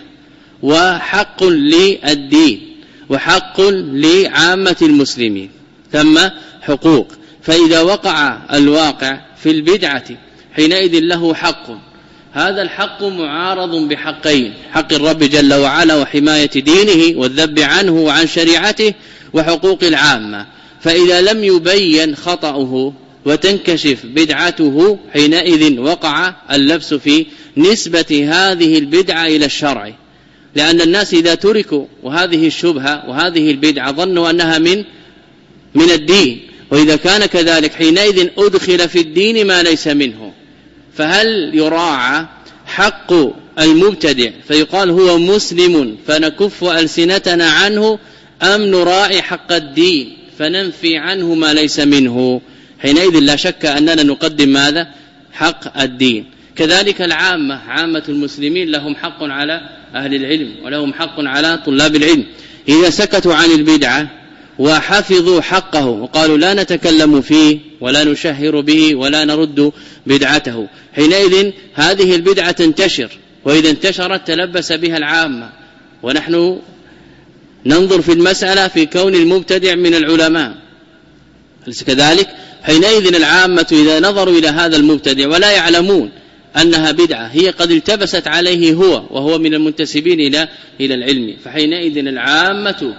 وحق للدين، وحق لعامة المسلمين، ثم حقوق. فإذا وقع الواقع في البدعة حينئذ له حق، هذا الحق معارض بحقين: حق الرب جل وعلا وحماية دينه والذب عنه وعن شريعته، وحقوق العامة. فإذا لم يبين خطأه وتنكشف بدعته حينئذ وقع اللبس في نسبة هذه البدعة إلى الشرع، لأن الناس إذا تركوا وهذه الشبهة وهذه البدعة ظنوا أنها من من الدين، وإذا كان كذلك حينئذ أدخل في الدين ما ليس منه. فهل يراعى حق المبتدع فيقال هو مسلم فنكف ألسنتنا عنه، أم نراعي حق الدين فننفي عنه ما ليس منه؟ حينئذ لا شك أننا نقدم ماذا؟ حق الدين. كذلك العامة، عامة المسلمين لهم حق على أهل العلم ولهم حق على طلاب العلم. إذا سكتوا عن البدعة وحفظوا حقه وقالوا لا نتكلم فيه ولا نشهر به ولا نرد بدعته، حينئذ هذه البدعة تنتشر، وإذا انتشرت تلبس بها العامة. ونحن ننظر في المسألة في كون المبتدع من العلماء، أليس كذلك؟ حينئذ العامة إذا نظروا إلى هذا المبتدع ولا يعلمون أنها بدعة، هي قد التبست عليه هو وهو من المنتسبين إلى إلى العلم، فحينئذ العامة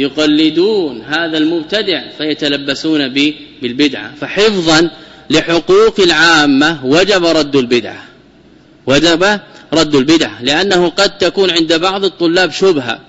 يقلدون هذا المبتدع فيتلبسون بالبدعة. فحفظا لحقوق العامة وجب رد البدعة، وجب رد البدعة، لأنه قد تكون عند بعض الطلاب شبهة،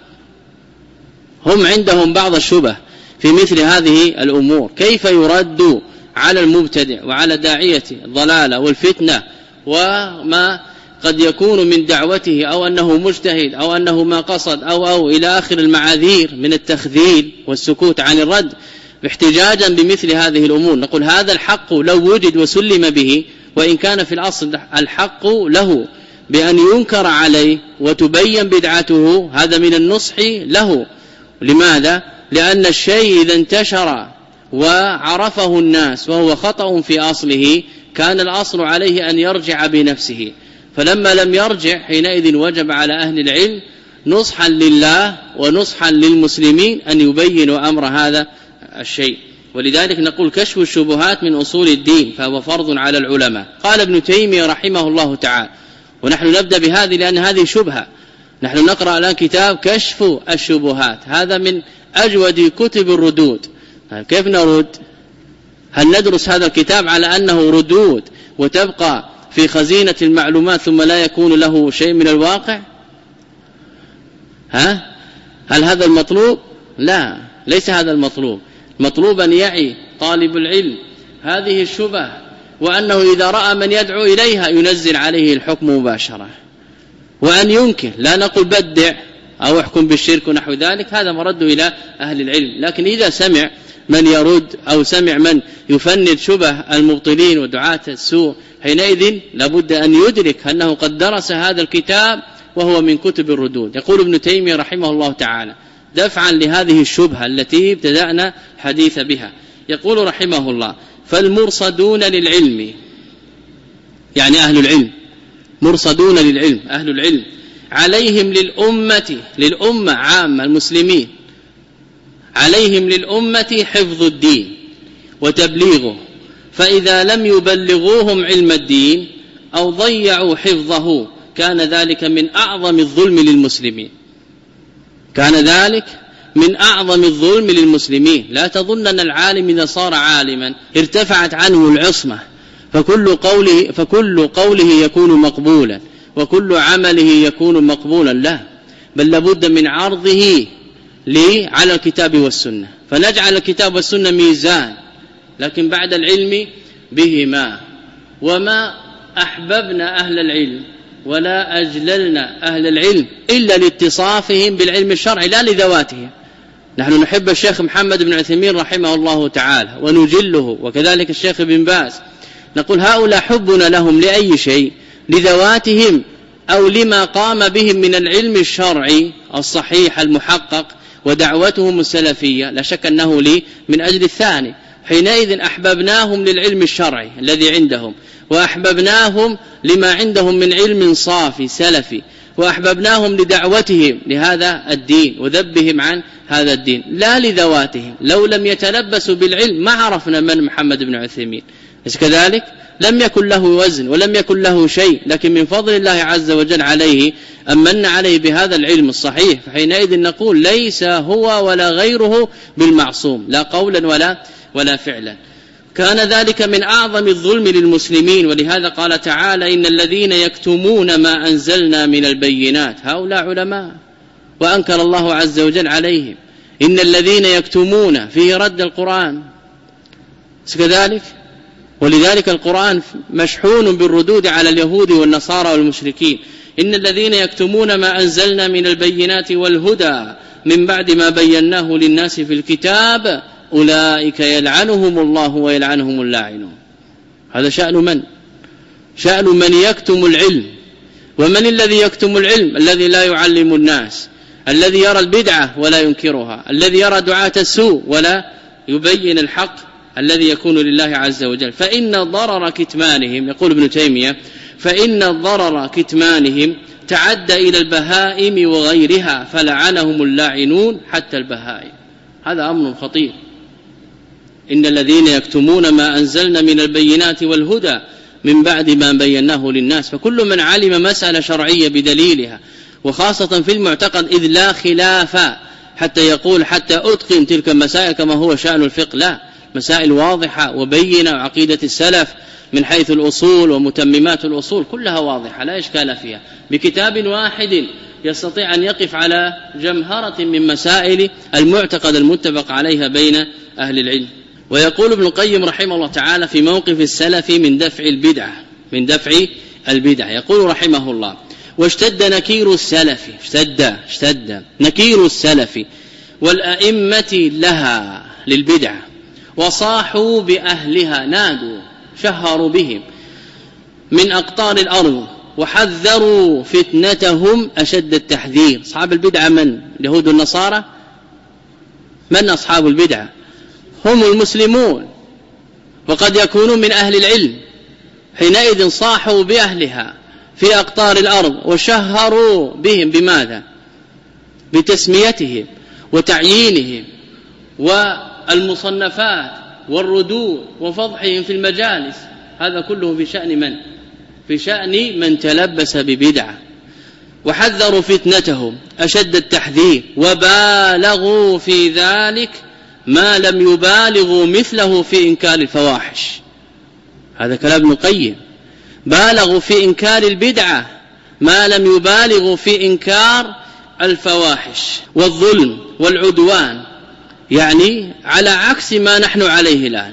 هم عندهم بعض الشبه في مثل هذه الأمور، كيف يرد على المبتدع وعلى داعية الضلالة والفتنة وما قد يكون من دعوته أو أنه مجتهد أو أنه ما قصد أو أو إلى آخر المعاذير من التخذيل والسكوت عن الرد، احتجاجا بمثل هذه الأمور. نقول هذا الحق لو وجد وسلم به، وإن كان في الأصل الحق له بأن ينكر عليه وتبين بدعته، هذا من النصح له. لماذا؟ لأن الشيء إذا انتشر وعرفه الناس وهو خطأ في أصله كان الأصل عليه أن يرجع بنفسه، فلما لم يرجع حينئذ وجب على أهل العلم نصحا لله ونصحا للمسلمين أن يبينوا أمر هذا الشيء. ولذلك نقول كشف الشبهات من أصول الدين فهو فرض على العلماء. قال ابن تيمية رحمه الله تعالى، ونحن نبدأ بهذه لأن هذه شبهة، نحن نقرأ الآن كتاب كشف الشبهات، هذا من أجود كتب الردود. كيف نرد؟ هل ندرس هذا الكتاب على أنه ردود وتبقى في خزينة المعلومات ثم لا يكون له شيء من الواقع؟ ها؟ هل هذا المطلوب؟ لا، ليس هذا المطلوب. مطلوب أن يعي طالب العلم هذه الشبه، وأنه إذا رأى من يدعو إليها ينزل عليه الحكم مباشرة، وأن ينكر، لا نقول بدع أو احكم بالشرك ونحو ذلك، هذا مرد إلى أهل العلم. لكن إذا سمع من يرد أو سمع من يفند شبه المبطلين ودعاة السوء، حينئذ لابد أن يدرك أنه قد درس هذا الكتاب وهو من كتب الردود. يقول ابن تيمية رحمه الله تعالى دفعا لهذه الشبهة التي ابتدأنا حديث بها، يقول رحمه الله: فالمرصدون للعلم، يعني أهل العلم مرصدون للعلم أهل العلم عليهم للأمة للأمة عامة المسلمين عليهم للأمة حفظ الدين وتبليغه، فإذا لم يبلغوهم علم الدين أو ضيعوا حفظه كان ذلك من أعظم الظلم للمسلمين كان ذلك من أعظم الظلم للمسلمين. لا تظن أن العالم إذا صار عالما ارتفعت عنه العصمة فكل قوله, فكل قوله يكون مقبولا وكل عمله يكون مقبولا، لا، بل لابد من عرضه لي على الكتاب والسنة، فنجعل الكتاب والسنة ميزان، لكن بعد العلم بهما. وما أحببنا أهل العلم ولا أجللنا أهل العلم إلا لاتصافهم بالعلم الشرعي لا لذواتهم. نحن نحب الشيخ محمد بن عثيمين رحمه الله تعالى ونجله، وكذلك الشيخ بن باز، نقول هؤلاء حبنا لهم لأي شيء؟ لذواتهم أو لما قام بهم من العلم الشرعي الصحيح المحقق ودعوتهم السلفية؟ لا شك أنه لي من أجل الثاني. حينئذ أحببناهم للعلم الشرعي الذي عندهم، وأحببناهم لما عندهم من علم صافي سلفي، وأحببناهم لدعوتهم لهذا الدين وذبهم عن هذا الدين لا لذواتهم. لو لم يتلبسوا بالعلم ما عرفنا من محمد بن عثيمين، بس كذلك لم يكن له وزن ولم يكن له شيء، لكن من فضل الله عز وجل عليه أمن عليه بهذا العلم الصحيح، فحينئذ نقول ليس هو ولا غيره بالمعصوم لا قولا ولا ولا فعلا. كان ذلك من أعظم الظلم للمسلمين، ولهذا قال تعالى إن الذين يكتمون ما أنزلنا من البينات، هؤلاء علماء وأنكر الله عز وجل عليهم. إن الذين يكتمون فيه رد القرآن كذلك، ولذلك القرآن مشحون بالردود على اليهود والنصارى والمشركين. إن الذين يكتمون ما أنزلنا من البينات والهدى من بعد ما بيناه للناس في الكتاب أولئك يلعنهم الله ويلعنهم اللاعنون. هذا شأن من؟ شأن من يكتم العلم. ومن الذي يكتم العلم؟ الذي لا يعلم الناس، الذي يرى البدعة ولا ينكرها، الذي يرى دعاة السوء ولا يبين الحق الذي يكون لله عز وجل. فإن ضرر كتمانهم، يقول ابن تيمية، فإن ضرر كتمانهم تعدى إلى البهائم وغيرها فلعنهم اللاعنون حتى البهائم. هذا أمر خطير. إن الذين يكتمون ما أنزلنا من البينات والهدى من بعد ما بيناه للناس، فكل من علم مسألة شرعية بدليلها، وخاصة في المعتقد إذ لا خلاف، حتى يقول حتى أتقن تلك المسائل كما هو شأن الفقه، لا، مسائل واضحة وبينة، وعقيدة السلف من حيث الأصول ومتممات الأصول كلها واضحة لا إشكال فيها، بكتاب واحد يستطيع أن يقف على جمهرة من مسائل المعتقد المتفق عليها بين أهل العلم. ويقول ابن القيم رحمه الله تعالى في موقف السلف من دفع البدعة من دفع البدعة يقول رحمه الله: واشتد نكير السلف اشتد اشتد نكير السلف والأئمة لها للبدعة، وصاحوا بأهلها، نادوا شهروا بهم من أقطار الأرض، وحذروا فتنتهم أشد التحذير. أصحاب البدعة من؟ اليهود والنصارى؟ من أصحاب البدعة؟ هم المسلمون، وقد يكونوا من أهل العلم. حينئذ صاحوا بأهلها في أقطار الأرض وشهروا بهم. بماذا؟ بتسميتهم وتعيينهم والمصنفات والردود وفضحهم في المجالس. هذا كله في شأن من؟ في شأن من تلبس ببدعة. وحذروا فتنتهم أشد التحذير، وبالغوا في ذلك ما لم يبالغوا مثله في إنكار الفواحش. هذا كلام ابن القيم. بالغوا في إنكار البدعة ما لم يبالغوا في إنكار الفواحش والظلم والعدوان، يعني على عكس ما نحن عليه الآن.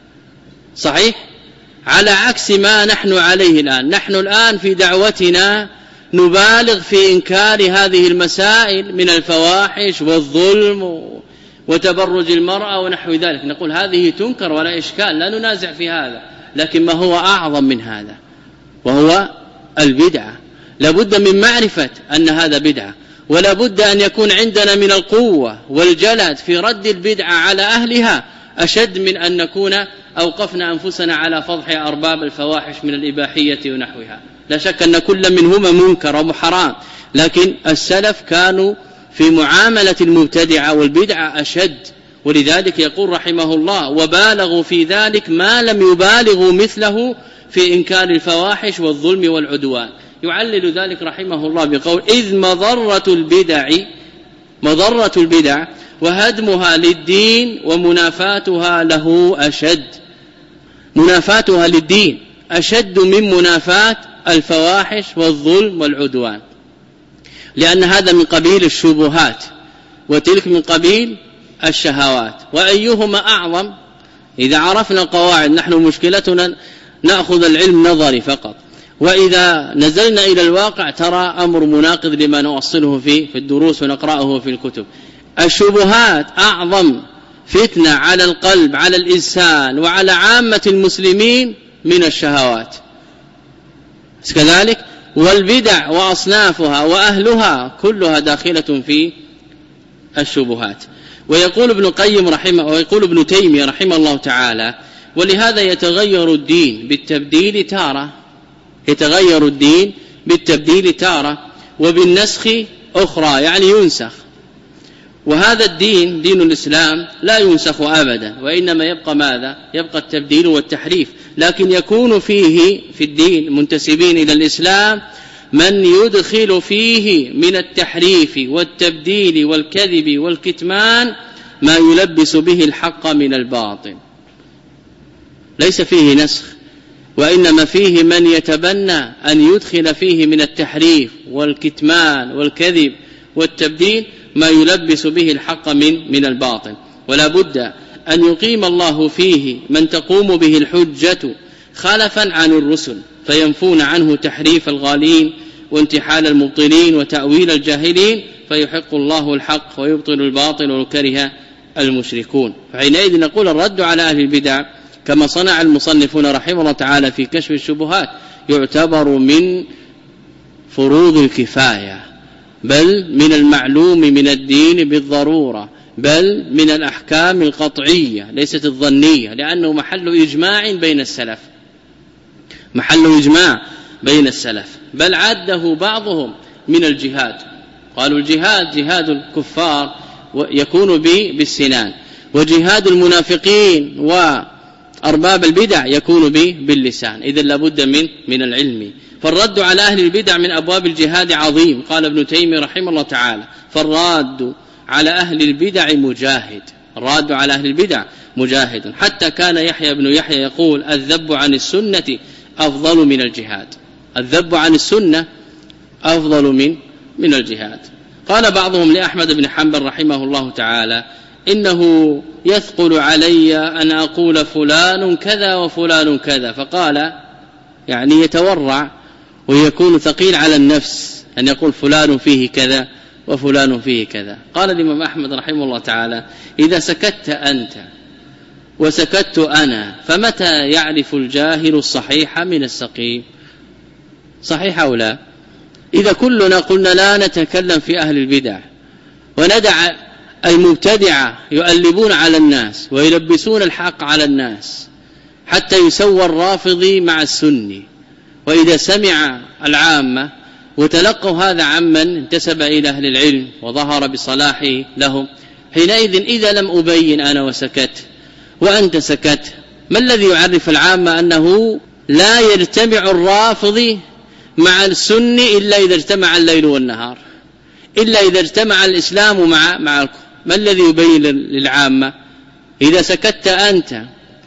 صحيح؟ على عكس ما نحن عليه الآن. نحن الآن في دعوتنا نبالغ في إنكار هذه المسائل من الفواحش والظلم وتبرج المرأة ونحو ذلك، نقول هذه تنكر ولا إشكال، لا ننازع في هذا، لكن ما هو أعظم من هذا وهو البدعة. لابد من معرفة أن هذا بدعة، ولا بد أن يكون عندنا من القوة والجلد في رد البدعة على أهلها أشد من أن نكون أوقفنا أنفسنا على فضح أرباب الفواحش من الإباحية ونحوها. لا شك أن كل منهما منكر وحرام، لكن السلف كانوا في معاملة المبتدعة والبدعة أشد، ولذلك يقول رحمه الله وبالغوا في ذلك ما لم يبالغوا مثله في إنكار الفواحش والظلم والعدوان. يعلل ذلك رحمه الله بقول إذ مضرة البدع مضرة البدع وهدمها للدين ومنافاتها له أشد، منافاتها للدين أشد من منافاة الفواحش والظلم والعدوان، لأن هذا من قبيل الشبهات وتلك من قبيل الشهوات. وأيهما أعظم؟ إذا عرفنا قواعد، نحن مشكلتنا نأخذ العلم نظري فقط، وإذا نزلنا إلى الواقع ترى أمر مناقض لما نوصله فيه في الدروس ونقرأه في الكتب. الشبهات أعظم فتنة على القلب على الإنسان وعلى عامة المسلمين من الشهوات كذلك، والبدع وأصنافها وأهلها كلها داخلة في الشبهات. ويقول ابن قيم رحمه ويقول ابن تيمية رحمه الله تعالى ولهذا يتغير الدين بالتبديل تارة، يتغير الدين بالتبديل تارة وبالنسخ أخرى، يعني ينسخ. وهذا الدين دين الإسلام لا ينسخ أبدا، وإنما يبقى ماذا؟ يبقى التبديل والتحريف، لكن يكون فيه في الدين منتسبين إلى الإسلام من يدخل فيه من التحريف والتبديل والكذب والكتمان ما يلبس به الحق من الباطل، ليس فيه نسخ، وإنما فيه من يتبنى أن يدخل فيه من التحريف والكتمان والكذب والتبديل ما يلبس به الحق من من الباطل. ولا بد أن يقيم الله فيه من تقوم به الحجة خلفا عن الرسل فينفون عنه تحريف الغالين وانتحال المبطلين وتأويل الجاهلين، فيحق الله الحق ويبطل الباطل وكره المشركون. فحينئذ نقول الرد على أهل البدع كما صنع المصنفون رحمه الله تعالى في كشف الشبهات يعتبر من فروض الكفاية، بل من المعلوم من الدين بالضرورة، بل من الأحكام القطعية ليست الظنية، لأنه محل إجماع بين السلف، محل إجماع بين السلف، بل عده بعضهم من الجهاد. قالوا الجهاد جهاد الكفار يكون بالسنان، وجهاد المنافقين وأرباب البدع يكون باللسان. إذن لابد من من العلم. فالرد على أهل البدع من أبواب الجهاد عظيم. قال ابن تيمية رحمه الله تعالى فالراد على أهل البدع مجاهد، الراد على أهل البدع مجاهد، حتى كان يحيى بن يحيى يقول الذب عن السنة أفضل من الجهاد، الذب عن السنة أفضل من من الجهاد. قال بعضهم لأحمد بن حنبل رحمه الله تعالى إنه يثقل علي أن أقول فلان كذا وفلان كذا، فقال يعني يتورع ويكون ثقيل على النفس أن يقول فلان فيه كذا وفلان فيه كذا. قال الإمام أحمد رحمه الله تعالى إذا سكت أنت وسكت أنا فمتى يعرف الجاهل الصحيح من السقيم؟ صحيح أو لا؟ إذا كلنا قلنا لا نتكلم في أهل البدع وندع المبتدعة يؤلبون على الناس ويلبسون الحق على الناس حتى يسوى الرافضي مع السني، وإذا سمع العامة وتلقوا هذا عمن انتسب إلى أهل العلم وظهر بصلاحه لهم، حينئذ إذا لم أبين أنا وسكت وأنت سكت، ما الذي يعرف العامة أنه لا يجتمع الرافضي مع السني إلا إذا اجتمع الليل والنهار، إلا إذا اجتمع الإسلام مع مع الكفر؟ ما الذي يبين للعامة؟ إذا سكت أنت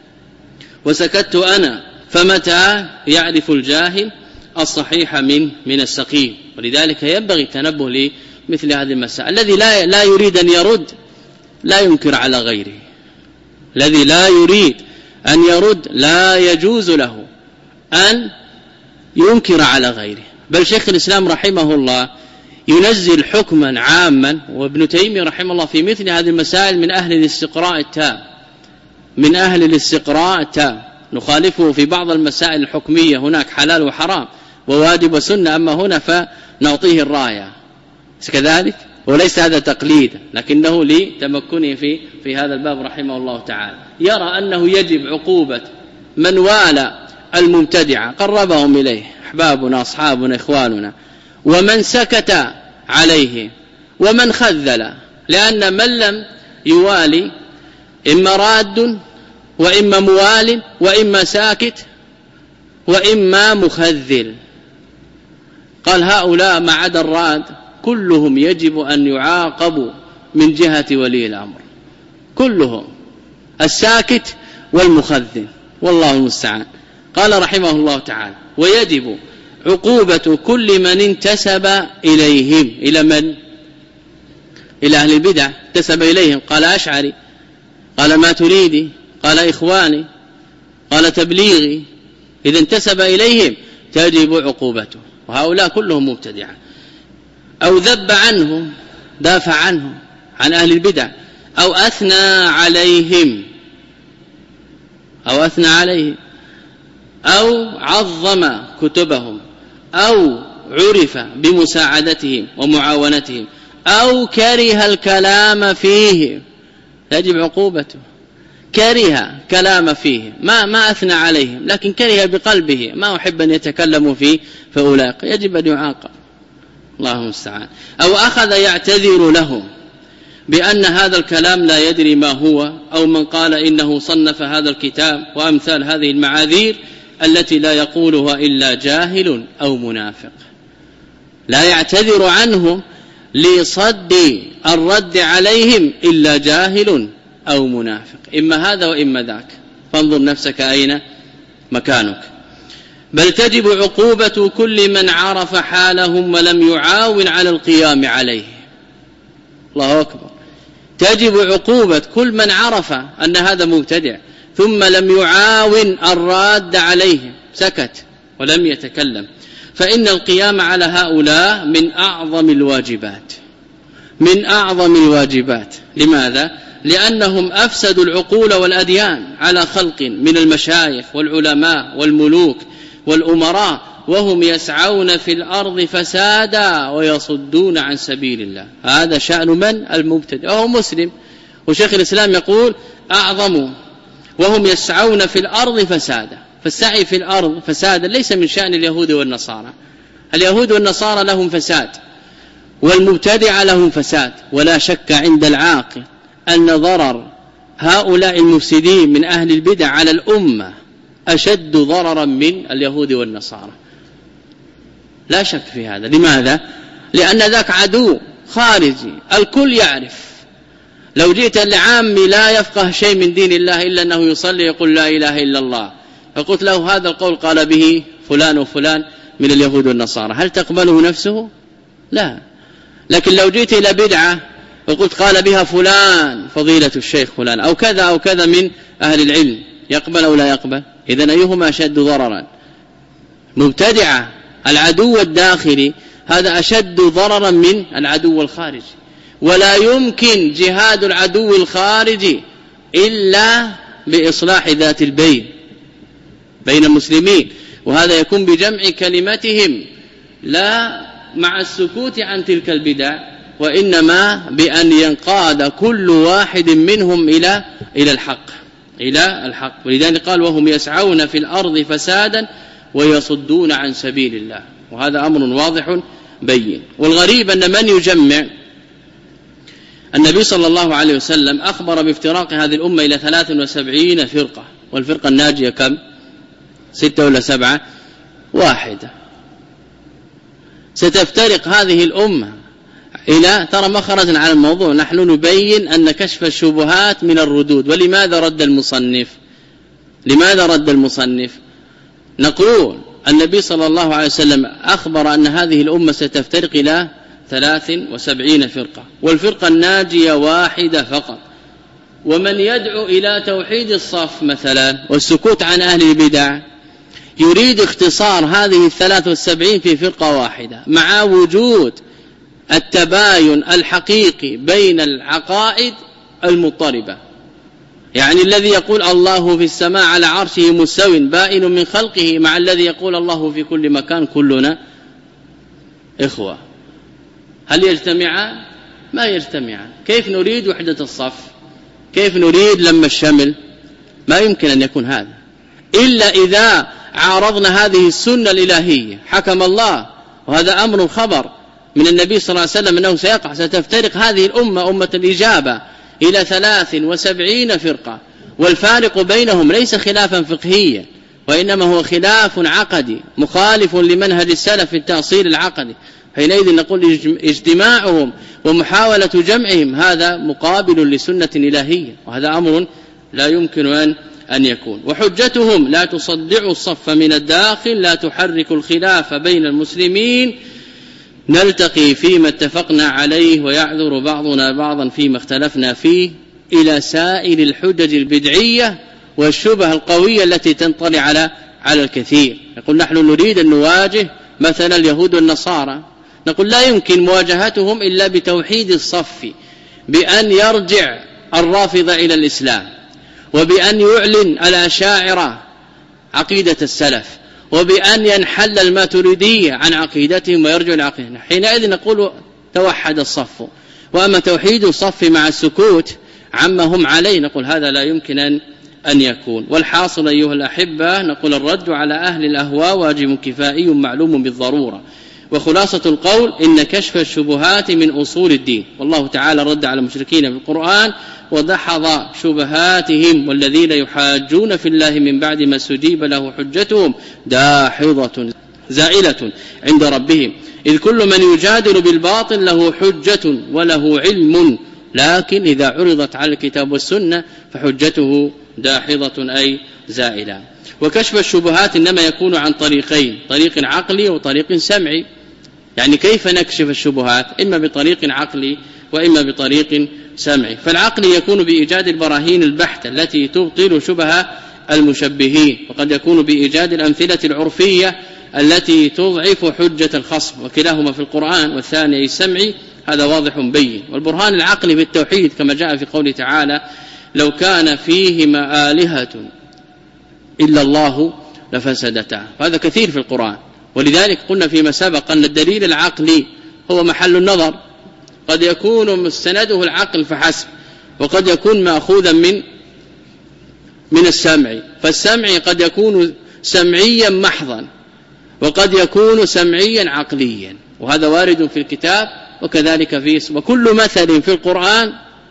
وسكت أنا فمتى يعرف الجاهل الصحيح من من السقيم؟ ولذلك ينبغي التنبه لمثل هذه المسائل. الذي لا لا يريد أن يرد لا ينكر على غيره، الذي لا يريد أن يرد لا يجوز له أن ينكر على غيره. بل شيخ الإسلام رحمه الله ينزل حكما عاما، وابن تيمية رحمه الله في مثل هذه المسائل من أهل الاستقراء التام، من أهل الاستقراء التام. نخالفه في بعض المسائل الحكمية، هناك حلال وحرام وواجب وسنة، أما هنا فنعطيه الراية كذلك، وليس هذا تقليد لكنه لتمكنه في في هذا الباب رحمه الله تعالى. يرى أنه يجب عقوبة من والى المبتدعة قربهم إليه أحبابنا أصحابنا إخواننا، ومن سكت عليه ومن خذل، لأن من لم يوالي إما راد وإما موال وإما ساكت وإما مخذل. قال هؤلاء ما عدا الراد كلهم يجب أن يعاقبوا من جهة ولي الأمر، كلهم، الساكت والمخذل، والله المستعان. قال رحمه الله تعالى ويجب عقوبة كل من انتسب إليهم. إلى من؟ إلى أهل البدع، انتسب إليهم، قال أشعري، قال ما تريدي، قال إخواني، قال تبليغي، إذا انتسب إليهم تجب عقوبته، وهؤلاء كلهم مبتدعة. أو ذب عنه، دافع عنه، عن أهل البدع، أو أثنى عليهم أو أثنى عليهم أو عظم كتبهم، أو عرف بمساعدتهم ومعاونتهم، أو كره الكلام فيه، يجب عقوبته. كره كلام فيه، ما ما أثنى عليهم، لكن كره بقلبه، ما أحب أن يتكلموا فيه، فأولئك يجب أن يعاقب، الله المستعان. أو أخذ يعتذر لهم بأن هذا الكلام لا يدري ما هو، أو من قال إنه صنف هذا الكتاب، وأمثال هذه المعاذير التي لا يقولها إلا جاهل أو منافق. لا يعتذر عنهم لصد الرد عليهم إلا جاهل أو منافق، إما هذا وإما ذاك، فانظر نفسك أين مكانك. بل تجب عقوبة كل من عرف حالهم ولم يعاون على القيام عليه. الله أكبر. تجب عقوبة كل من عرف أن هذا مبتدع ثم لم يعاون الراد عليه، سكت ولم يتكلم، فإن القيام على هؤلاء من أعظم الواجبات، من أعظم الواجبات. لماذا؟ لأنهم أفسدوا العقول والأديان على خلق من المشايخ والعلماء والملوك والأمراء، وهم يسعون في الأرض فسادا ويصدون عن سبيل الله. هذا شأن من؟ المبتدع، وهو مسلم. وشيخ الإسلام يقول أعظم، وهم يسعون في الأرض فسادا. فالسعي في الأرض فسادا ليس من شأن اليهود والنصارى. اليهود والنصارى لهم فساد، والمبتدع لهم فساد، ولا شك عند العاقل أن ضرر هؤلاء المفسدين من أهل البدع على الأمة أشد ضررا من اليهود والنصارى، لا شك في هذا. لماذا؟ لأن ذاك عدو خارجي الكل يعرف. لو جئت لعامي لا يفقه شيء من دين الله إلا أنه يصلي يقول لا إله إلا الله، فقلت له هذا القول قال به فلان وفلان من اليهود والنصارى، هل تقبله نفسه؟ لا. لكن لو جئت إلى بدعة وقلت قال بها فلان فضيلة الشيخ فلان أو كذا أو كذا من أهل العلم، يقبل أو لا يقبل؟ إذن أيهما أشد ضررا؟ مبتدعة العدو الداخلي هذا أشد ضررا من العدو الخارجي، ولا يمكن جهاد العدو الخارجي إلا بإصلاح ذات البين بين المسلمين، وهذا يكون بجمع كلمتهم لا مع السكوت عن تلك البدع، وإنما بأن ينقاد كل واحد منهم إلى إلى الحق إلى الحق. ولذلك قال وهم يسعون في الأرض فسادا ويصدون عن سبيل الله، وهذا أمر واضح بين. والغريب أن من يجمع، النبي صلى الله عليه وسلم أخبر بافتراق هذه الأمة إلى ثلاث وسبعين فرقة، والفرقة الناجية كم؟ ستة ولا سبعة؟ واحدة. ستفترق هذه الأمة إلى، ترى ما خرجنا على الموضوع، نحن نبين أن كشف الشبهات من الردود. ولماذا رد المصنف؟ لماذا رد المصنف؟ نقول النبي صلى الله عليه وسلم أخبر أن هذه الأمة ستفترق إلى ثلاث وسبعين فرقة، والفرقة الناجية واحدة فقط. ومن يدعو إلى توحيد الصف مثلا والسكوت عن أهل البدع يريد اختصار هذه الثلاث والسبعين في فرقة واحدة، مع وجود التباين الحقيقي بين العقائد المضطربة. يعني الذي يقول الله في السماء على عرشه مستو بائن من خلقه، مع الذي يقول الله في كل مكان، كلنا إخوة. هل يجتمعان؟ ما يجتمعان. كيف نريد وحدة الصف؟ كيف نريد لما الشمل؟ ما يمكن أن يكون هذا إلا إذا عارضنا هذه السنة الإلهية. حكم الله، وهذا أمر خبر من النبي صلى الله عليه وسلم أنه سيقع، ستفترق هذه الأمة أمة الإجابة إلى ثلاث وسبعين فرقة، والفارق بينهم ليس خلافا فقهيا، وإنما هو خلاف عقدي مخالف لمنهج السلف في التأصيل العقدي. حينئذ نقول اجتماعهم ومحاولة جمعهم هذا مقابل لسنة إلهية، وهذا أمر لا يمكن أن أن يكون. وحجتهم لا تصدع الصف من الداخل، لا تحرك الخلاف بين المسلمين، نلتقي فيما اتفقنا عليه ويعذر بعضنا بعضا فيما اختلفنا فيه، إلى سائر الحجج البدعية والشبه القوية التي تنطلي على على الكثير. يقول نحن نريد أن نواجه مثلا اليهود والنصارى، نقول لا يمكن مواجهتهم إلا بتوحيد الصف، بأن يرجع الرافضة إلى الإسلام، وبأن يعلن الأشاعرة عقيدة السلف، وبأن ينحل الماتريدية عن عقيدتهم ويرجع لعقيدتهم. حينئذ نقول توحد الصف. وأما توحيد الصف مع السكوت عما هم عليه نقول هذا لا يمكن أن أن يكون. والحاصل أيها الأحبة نقول الرد على أهل الأهواء واجب كفائي معلوم بالضرورة. وخلاصة القول إن كشف الشبهات من أصول الدين، والله تعالى رد على المشركين في القرآن ودحض شبهاتهم، والذين يحاجون في الله من بعد ما استجيب له حجتهم داحضة زائلة عند ربهم، إذ كل من يجادل بالباطل له حجة وله علم، لكن إذا عرضت على الكتاب والسنة فحجته داحضة أي زائلة. وكشف الشبهات إنما يكون عن طريقين، طريق عقلي وطريق سمعي. يعني كيف نكشف الشبهات؟ إما بطريق عقلي وإما بطريق سمعي. فالعقل يكون بإيجاد البراهين البحتة التي تبطل شبه المشبهين، وقد يكون بإيجاد الأمثلة العرفية التي تضعف حجة الخصم، وكلاهما في القرآن، والثاني السمعي هذا واضح بين. والبرهان العقلي بالتوحيد كما جاء في قوله تعالى لو كان فيهما آلهة إلا الله لفسدتا، هذا كثير في القرآن. ولذلك قلنا فيما سبق أن الدليل العقلي هو محل النظر، قد يكون مستنده العقل فحسب، وقد يكون مأخوذا من من السمع. فالسمع قد يكون سمعيا محضا، وقد يكون سمعيا عقليا، وهذا وارد في الكتاب وكذلك في اسم. وكل مثل في القرآن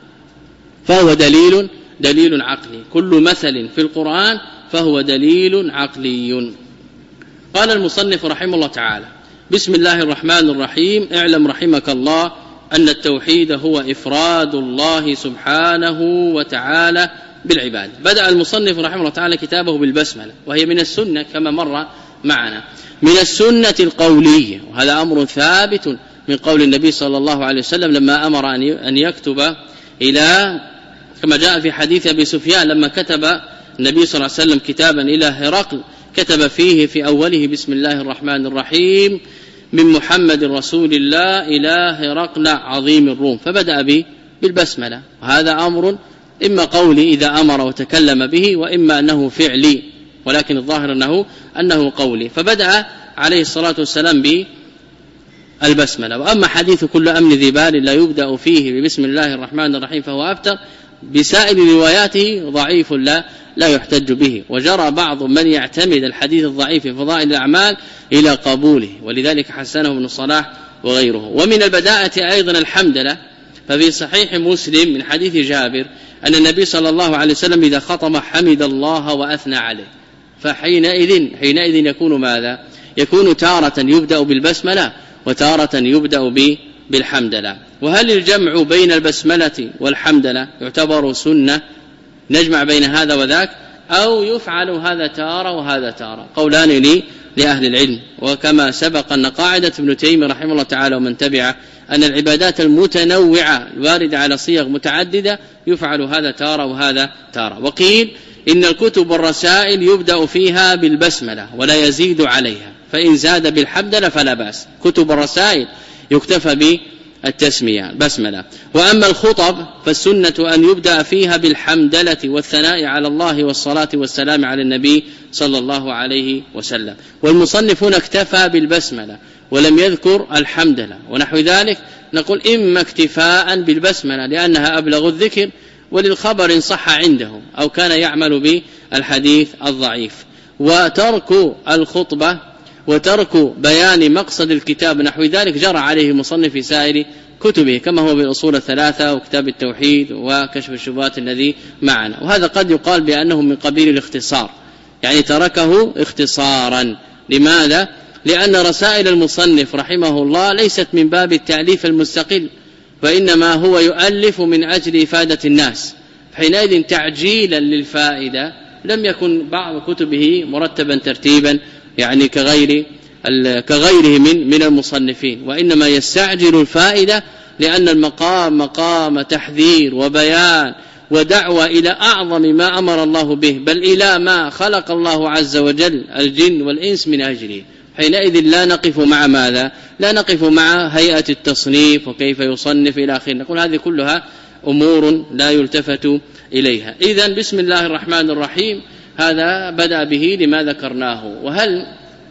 فهو دليل دليل عقلي، كل مثل في القرآن فهو دليل عقلي. قال المصنف رحمه الله تعالى بسم الله الرحمن الرحيم اعلم رحمك الله أن التوحيد هو إفراد الله سبحانه وتعالى بالعبادة. بدأ المصنف رحمه الله تعالى كتابه بالبسملة، وهي من السنة كما مر معنا، من السنة القولية، وهذا أمر ثابت من قول النبي صلى الله عليه وسلم لما أمر أن يكتب إلى، كما جاء في حديث أبي سفيان لما كتب النبي صلى الله عليه وسلم كتابا إلى هرقل كتب فيه في أوله بسم الله الرحمن الرحيم من محمد رسول الله إلى هرقل عظيم الروم، فبدأ به بالبسملة. وهذا أمر إما قولي إذا أمر وتكلم به، وإما أنه فعلي، ولكن الظاهر أنه, أنه قولي. فبدأ عليه الصلاة والسلام بالبسملة. وأما حديث كل أمن ذي بال لا يبدأ فيه ببسم الله الرحمن الرحيم فهو أبتر بسائر رواياته ضعيف لا لا يحتج به. وجرى بعض من يعتمد الحديث الضعيف في فضائل الأعمال إلى قبوله، ولذلك حسنه ابن الصلاح وغيره. ومن البداءة أيضا الحمدلله، ففي صحيح مسلم من حديث جابر أن النبي صلى الله عليه وسلم إذا خطب حمد الله وأثنى عليه، فحينئذ حينئذ يكون ماذا؟ يكون تارة يبدأ بالبسملة وتارة يبدأ بالحمدلله. وهل الجمع بين البسملة والحمدلله يعتبر سنة نجمع بين هذا وذاك، أو يفعل هذا تارة وهذا تارة؟ قولان لي لأهل العلم. وكما سبق أن قاعدة ابن تيمية رحمه الله تعالى ومن تبعه أن العبادات المتنوعة الواردة على صيغ متعددة يفعل هذا تارة وهذا تارة. وقيل إن الكتب والرسائل يبدأ فيها بالبسملة ولا يزيد عليها، فإن زاد بالحمدلله فلا بأس. كتب الرسائل يكتفى بالتسمية بسملة. وأما الخطب فالسنة أن يبدأ فيها بالحمدلة والثناء على الله والصلاة والسلام على النبي صلى الله عليه وسلم. والمصنف هنا اكتفى بالبسملة ولم يذكر الحمدلله، ونحو ذلك نقول إما اكتفاء بالبسملة لأنها أبلغ الذكر وللخبر إن صح عندهم، أو كان يعمل بالحديث الضعيف. وترك الخطبة وترك بيان مقصد الكتاب نحو ذلك جرى عليه المصنف في سائر كتبه كما هو بالأصول الثلاثة وكتاب التوحيد وكشف الشبهات الذي معنا. وهذا قد يقال بأنه من قبيل الاختصار، يعني تركه اختصارا. لماذا؟ لأن رسائل المصنف رحمه الله ليست من باب التأليف المستقل، وإنما هو يؤلف من أجل إفادة الناس، حينئذ تعجيلا للفائدة لم يكن بعض كتبه مرتبا ترتيبا يعني كغير كغيره من من المصنفين، وإنما يستعجل الفائدة لأن المقام مقام تحذير وبيان ودعوة إلى أعظم ما أمر الله به، بل إلى ما خلق الله عز وجل الجن والإنس من أجله. حينئذ لا نقف مع ماذا؟ لا نقف مع هيئة التصنيف وكيف يصنف إلى آخره، نقول هذه كلها أمور لا يلتفت إليها. إذن بسم الله الرحمن الرحيم هذا بدأ به لما ذكرناه. وهل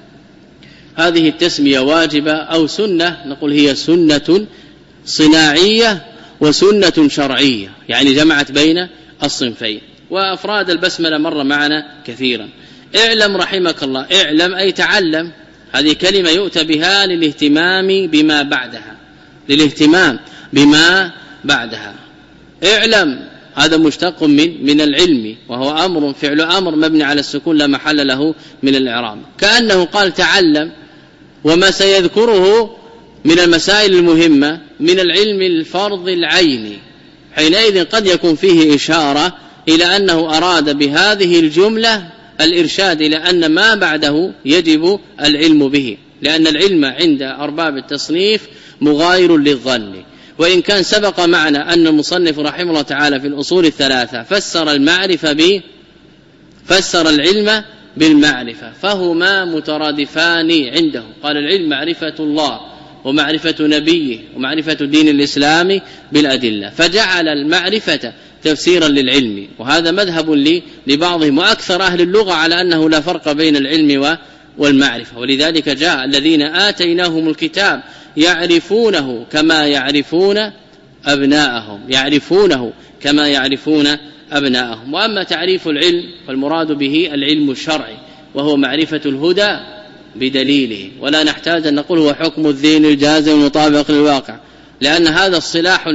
هذه التسمية واجبة أو سنة؟ نقول هي سنة صناعية وسنة شرعية، يعني جمعت بين الصنفين. وأفراد البسملة مر معنا كثيرا. اعلم رحمك الله، اعلم أي تعلم، هذه كلمة يؤتى بها للاهتمام بما بعدها، للاهتمام بما بعدها. اعلم هذا مشتق من من العلم، وهو أمر فعل أمر مبني على السكون لا محل له من الإعراب، كأنه قال تعلم. وما سيذكره من المسائل المهمة من العلم الفرض العيني، حينئذ قد يكون فيه إشارة إلى أنه أراد بهذه الجملة الإرشاد إلى أن ما بعده يجب العلم به، لأن العلم عند أرباب التصنيف مغاير للظن. وإن كان سبق معنا أن المصنف رحمه الله تعالى في الأصول الثلاثة فسر المعرفة ب فسر العلم بالمعرفة، فهما مترادفان عنده. قال العلم معرفة الله ومعرفة نبيه ومعرفة دين الإسلام بالأدلة، فجعل المعرفة تفسيرا للعلم. وهذا مذهب لبعضهم وأكثر أهل اللغة على أنه لا فرق بين العلم والمعرفة، ولذلك جاء الذين آتيناهم الكتاب يعرفونه كما يعرفون أبناءهم، يعرفونه كما يعرفون أبناءهم. وأما تعريف العلم فالمراد به العلم الشرعي، وهو معرفة الهدى بدليله، ولا نحتاج أن نقول هو حكم الذهن الجازم المطابق للواقع، لأن هذا الصلاح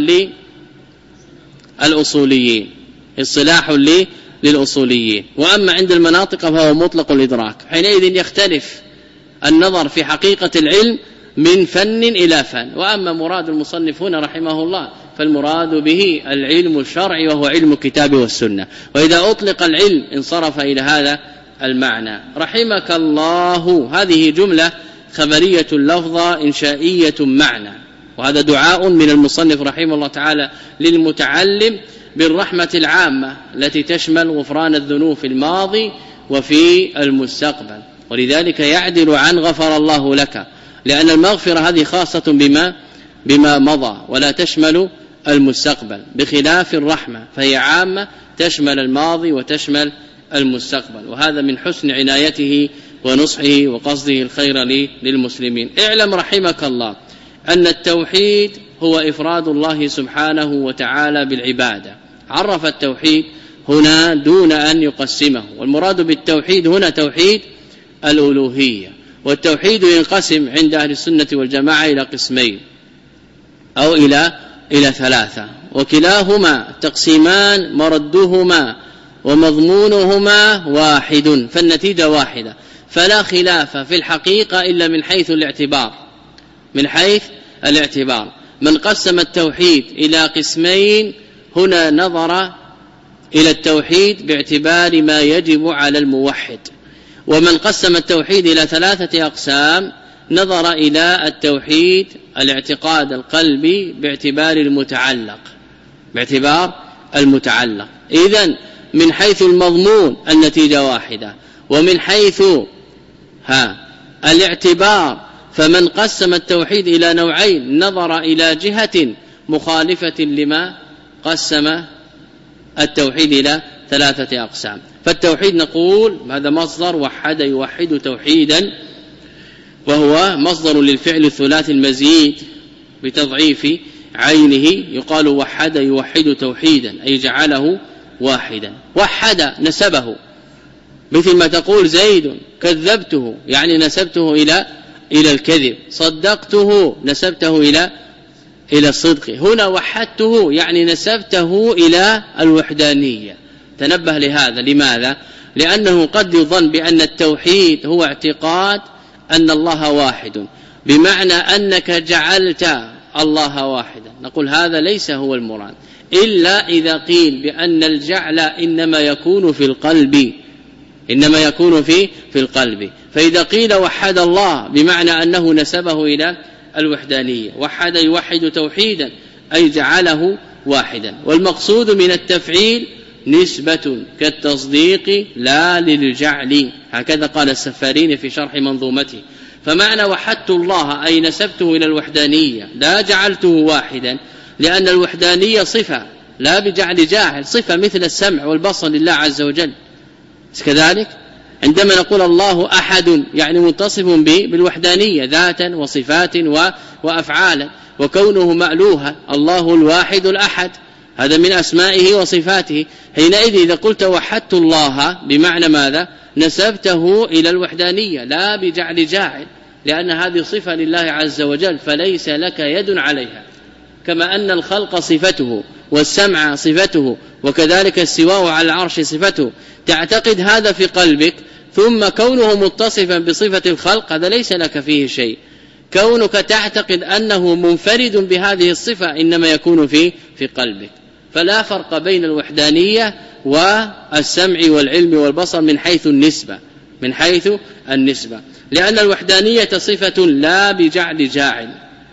للأصوليين، الصلاح للأصوليين. وأما عند المناطق فهو مطلق الإدراك، حينئذ يختلف النظر في حقيقة العلم من فن إلى فن. وأما مراد المصنف هنا رحمه الله فالمراد به العلم الشرعي، وهو علم الكتاب والسنة. وإذا أطلق العلم انصرف إلى هذا المعنى. رحمك الله هذه جملة خبرية اللفظة إنشائية معنى، وهذا دعاء من المصنف رحمه الله تعالى للمتعلم بالرحمة العامة التي تشمل غفران الذنوب في الماضي وفي المستقبل، ولذلك يعدل عن غفر الله لك، لأن المغفرة هذه خاصة بما بما مضى ولا تشمل المستقبل، بخلاف الرحمة فهي عامة تشمل الماضي وتشمل المستقبل. وهذا من حسن عنايته ونصحه وقصده الخير للمسلمين. اعلم رحمك الله أن التوحيد هو إفراد الله سبحانه وتعالى بالعبادة. عرف التوحيد هنا دون أن يقسمه، والمراد بالتوحيد هنا توحيد الألوهية. والتوحيد ينقسم عند أهل السنة والجماعة إلى قسمين أو إلى إلى ثلاثة، وكلاهما تقسيمان مردهما ومضمونهما واحد، فالنتيجة واحدة، فلا خلاف في الحقيقة إلا من حيث الاعتبار. من حيث الاعتبار من قسم التوحيد إلى قسمين هنا نظر إلى التوحيد باعتبار ما يجب على الموحد، ومن قسم التوحيد إلى ثلاثة أقسام نظر إلى التوحيد الاعتقاد القلبي باعتبار المتعلق باعتبار المتعلق. إذن من حيث المضمون النتيجة واحدة، ومن حيث ها الاعتبار فمن قسم التوحيد إلى نوعين نظر إلى جهة مخالفة لما قسم التوحيد إلى ثلاثة أقسام. فالتوحيد نقول هذا مصدر وحد يوحد توحيدا، وهو مصدر للفعل الثلاثي المزيد بتضعيف عينه، يقال وحد يوحد توحيدا أي جعله واحدا. وحد نسبه مثل ما تقول زيد كذبته يعني نسبته إلى إلى الكذب، صدقته نسبته إلى إلى الصدق. هنا وحدته يعني نسبته إلى الوحدانية. تنبه لهذا. لماذا؟ لأنه قد يظن بأن التوحيد هو اعتقاد أن الله واحد، بمعنى أنك جعلت الله واحدا. نقول هذا ليس هو المراد، إلا إذا قيل بأن الجعل إنما يكون في القلب، إنما يكون في في القلب. فإذا قيل وحد الله بمعنى أنه نسبه إلى الوحدانية. وحد يوحد توحيدا أي جعله واحدا. والمقصود من التفعيل نسبة كالتصديق لا للجعل، هكذا قال السفارين في شرح منظومته. فمعنى وحدت الله أي نسبته إلى الوحدانية لا جعلته واحدا، لأن الوحدانية صفة لا بجعل جاعل، صفة مثل السمع والبصر لله عز وجل. كذلك عندما نقول الله أحد يعني متصف بالوحدانية ذاتا وصفات وأفعالا، وكونه مألوها الله الواحد الأحد هذا من أسمائه وصفاته. حينئذ إذا قلت وحدت الله بمعنى ماذا؟ نسبته إلى الوحدانية لا بجعل جاعل، لأن هذه صفة لله عز وجل فليس لك يد عليها. كما أن الخلق صفته والسمع صفته وكذلك السواء على العرش صفته، تعتقد هذا في قلبك، ثم كونه متصفا بصفة الخلق هذا ليس لك فيه شيء. كونك تعتقد أنه منفرد بهذه الصفة إنما يكون في في قلبك. فلا فرق بين الوحدانية والسمع والعلم والبصر من حيث النسبة، من حيث النسبة، لأن الوحدانية صفة لا بجعل جاعل.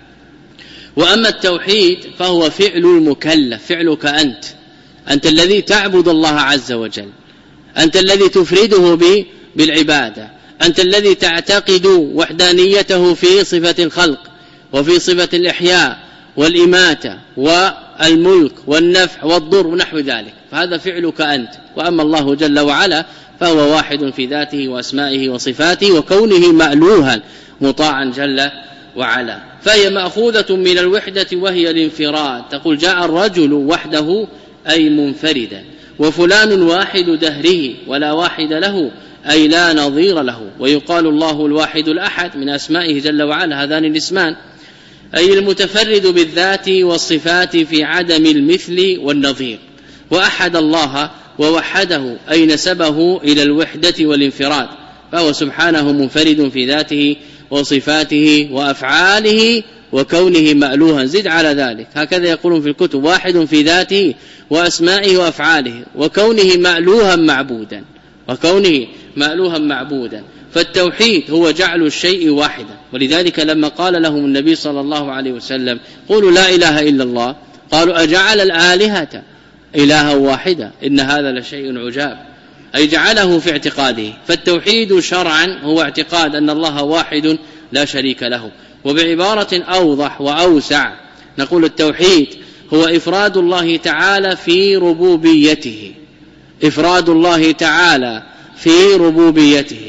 وأما التوحيد فهو فعل المكلف، فعلك أنت، أنت الذي تعبد الله عز وجل، أنت الذي تفرده بالعبادة، أنت الذي تعتقد وحدانيته في صفة الخلق وفي صفة الإحياء والإماتة والملك والنفع والضر ونحو ذلك، فهذا فعلك أنت. وأما الله جل وعلا فهو واحد في ذاته وأسمائه وصفاته وكونه مألوها مطاعا جل وعلا. فهي مأخوذة من الوحدة وهي الانفراد. تقول جاء الرجل وحده أي منفردا، وفلان واحد دهره ولا واحد له أي لا نظير له. ويقال الله الواحد الأحد من أسمائه جل وعلا، هذان الاسمان، أي المتفرد بالذات والصفات في عدم المثل والنظير. وأحد الله ووحده أي نسبه إلى الوحدة والانفراد، فهو سبحانه منفرد في ذاته وصفاته وأفعاله وكونه مألوها. زد على ذلك، هكذا يقولون في الكتب، واحد في ذاته وأسمائه وأفعاله وكونه مألوها معبودا، وكونه مألوها معبودا. فالتوحيد هو جعل الشيء واحدا. ولذلك لما قال لهم النبي صلى الله عليه وسلم قولوا لا إله إلا الله، قالوا أجعل الآلهة إلها واحدا إن هذا لشيء عجاب، أي جعله في اعتقاده. فالتوحيد شرعا هو اعتقاد أن الله واحد لا شريك له. وبعبارة أوضح وأوسع نقول التوحيد هو إفراد الله تعالى في ربوبيته، إفراد الله تعالى في ربوبيته،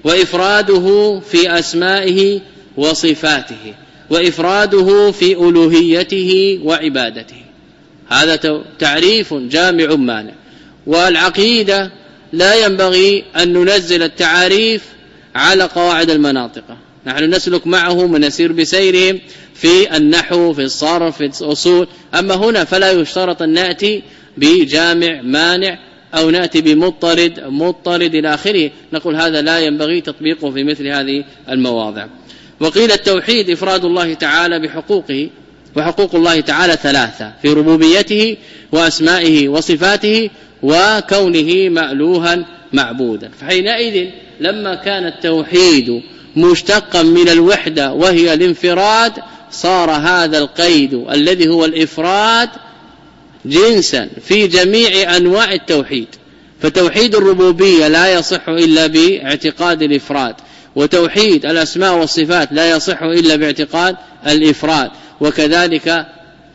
وإفراده في أسمائه وصفاته، وإفراده في ألوهيته وعبادته. هذا تعريف جامع مانع. والعقيدة لا ينبغي أن ننزل التعاريف على قواعد المناطق، نحن نسلك معهم ونسير بسيرهم في النحو في الصرف في الأصول. أما هنا فلا يشترط أن نأتي بجامع مانع أو نأتي بمضطرد مضطرد إلى آخره، نقول هذا لا ينبغي تطبيقه في مثل هذه المواضع. وقيل التوحيد إفراد الله تعالى بحقوقه، وحقوق الله تعالى ثلاثة في ربوبيته وأسمائه وصفاته وكونه مألوها معبودا. فحينئذ لما كان التوحيد مشتقا من الوحدة وهي الانفراد، صار هذا القيد الذي هو الإفراد جنسا في جميع أنواع التوحيد. فتوحيد الربوبية لا يصح إلا باعتقاد الإفراد، وتوحيد الأسماء والصفات لا يصح إلا باعتقاد الإفراد، وكذلك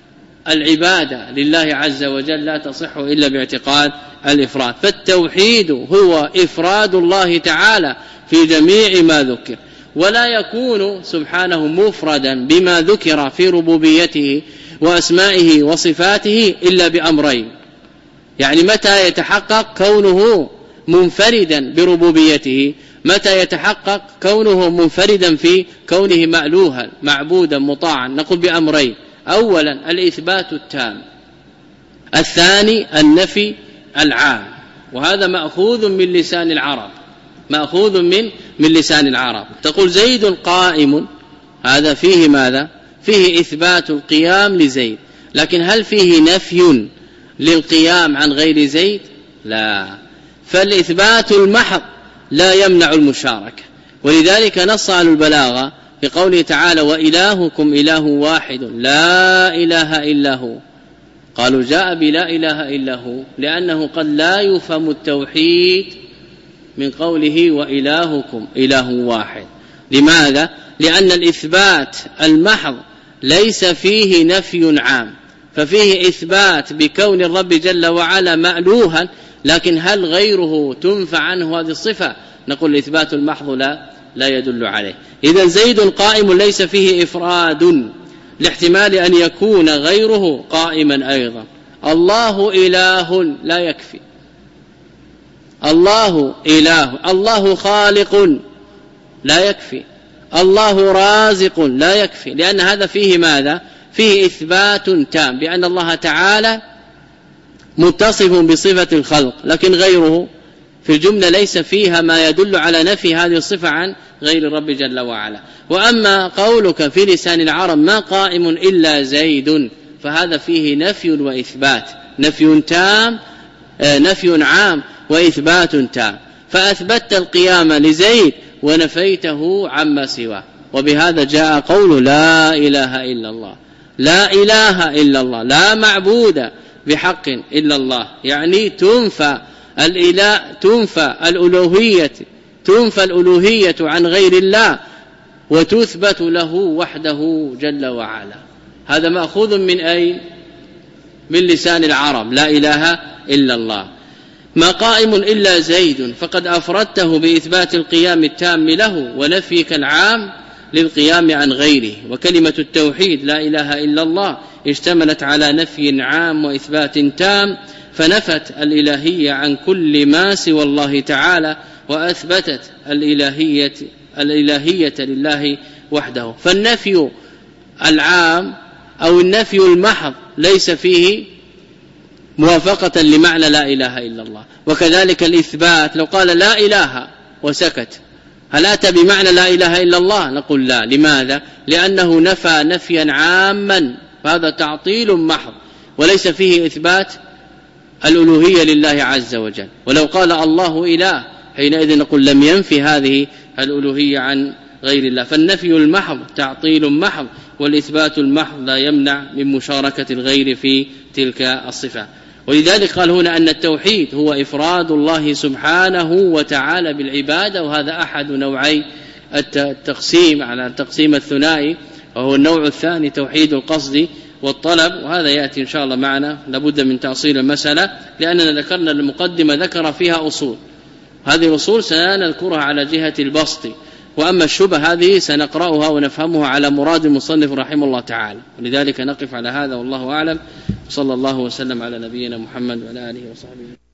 العبادة لله عز وجل لا تصح إلا باعتقاد الإفراد. فالتوحيد هو إفراد الله تعالى في جميع ما ذكر، ولا يكون سبحانه مفردا بما ذكر في ربوبيته وأسمائه وصفاته إلا بأمرين. يعني متى يتحقق كونه منفردا بربوبيته. متى يتحقق كونه منفردا في كونه مألوها معبودا مطاعا؟ نقول بأمرين: أولا الإثبات التام، الثاني النفي العام، وهذا مأخوذ من لسان العرب، مأخوذ من من لسان العرب. تقول زيد قائم، هذا فيه ماذا؟ فيه إثبات القيام لزيد، لكن هل فيه نفي للقيام عن غير زيد؟ لا. فالإثبات المحض لا يمنع المشاركة، ولذلك نص أهل البلاغة بقوله تعالى: وإلهكم إله واحد لا إله إلا هو. قالوا جاء بلا إله إلا هو لأنه قد لا يفهم التوحيد من قوله وإلهكم إله واحد. لماذا؟ لأن الإثبات المحض ليس فيه نفي عام، ففيه إثبات بكون الرب جل وعلا مألوها، لكن هل غيره تنفع عنه هذه الصفة؟ نقول الإثبات المحض لا لا يدل عليه. إذن زيد قائم ليس فيه إفراد، لاحتمال أن يكون غيره قائما أيضا. الله إله لا يكفي، الله إله. الله خالق لا يكفي، الله رازق لا يكفي، لأن هذا فيه ماذا؟ فيه إثبات تام بأن الله تعالى متصف بصفة الخلق، لكن غيره في الجملة ليس فيها ما يدل على نفي هذه الصفة عن غير الرب جل وعلا. وأما قولك في لسان العرب ما قائم إلا زيد، فهذا فيه نفي وإثبات، نفي تام نفي عام وإثبات تام، فأثبتت القيام لزيد ونفيته عما سواه. وبهذا جاء قول لا إله إلا الله، لا إله إلا الله، لا معبود بحق إلا الله، يعني تنفى الإله، تنفى الألوهية، تنفى الألوهية عن غير الله وتثبت له وحده جل وعلا. هذا مأخوذ من أي؟ من لسان العرب، لا إله إلا الله. ما قائم إلا زيد فقد أفردته بإثبات القيام التام له ونفيك العام للقيام عن غيره. وكلمة التوحيد لا إله إلا الله اشتملت على نفي عام وإثبات تام، فنفت الإلهية عن كل ما سوى الله تعالى وأثبتت الإلهية, الإلهية لله وحده. فالنفي العام أو النفي المحض ليس فيه موافقة لمعنى لا إله إلا الله. وكذلك الإثبات لو قال لا إله وسكت، هل أتى بمعنى لا إله إلا الله؟ نقول لا. لماذا؟ لأنه نفى نفيا عاما، فهذا تعطيل محض وليس فيه إثبات الألوهية لله عز وجل. ولو قال الله إله حينئذ نقول لم ينفي هذه الألوهية عن غير الله. فالنفي المحض تعطيل محض، والإثبات المحض لا يمنع من مشاركة الغير في تلك الصفة. ولذلك قال هنا أن التوحيد هو إفراد الله سبحانه وتعالى بالعبادة، وهذا أحد نوعي التقسيم على التقسيم الثنائي، وهو النوع الثاني توحيد القصد والطلب، وهذا يأتي إن شاء الله معنا. لابد من تأصيل المسألة، لأننا ذكرنا المقدمة ذكر فيها أصول، هذه الأصول سنذكرها على جهة البسط، وأما الشبه هذه سنقرأها ونفهمها على مراد المصنف رحمه الله تعالى. ولذلك نقف على هذا والله أعلم. صلى الله وسلم على نبينا محمد وعلى آله وصحبه.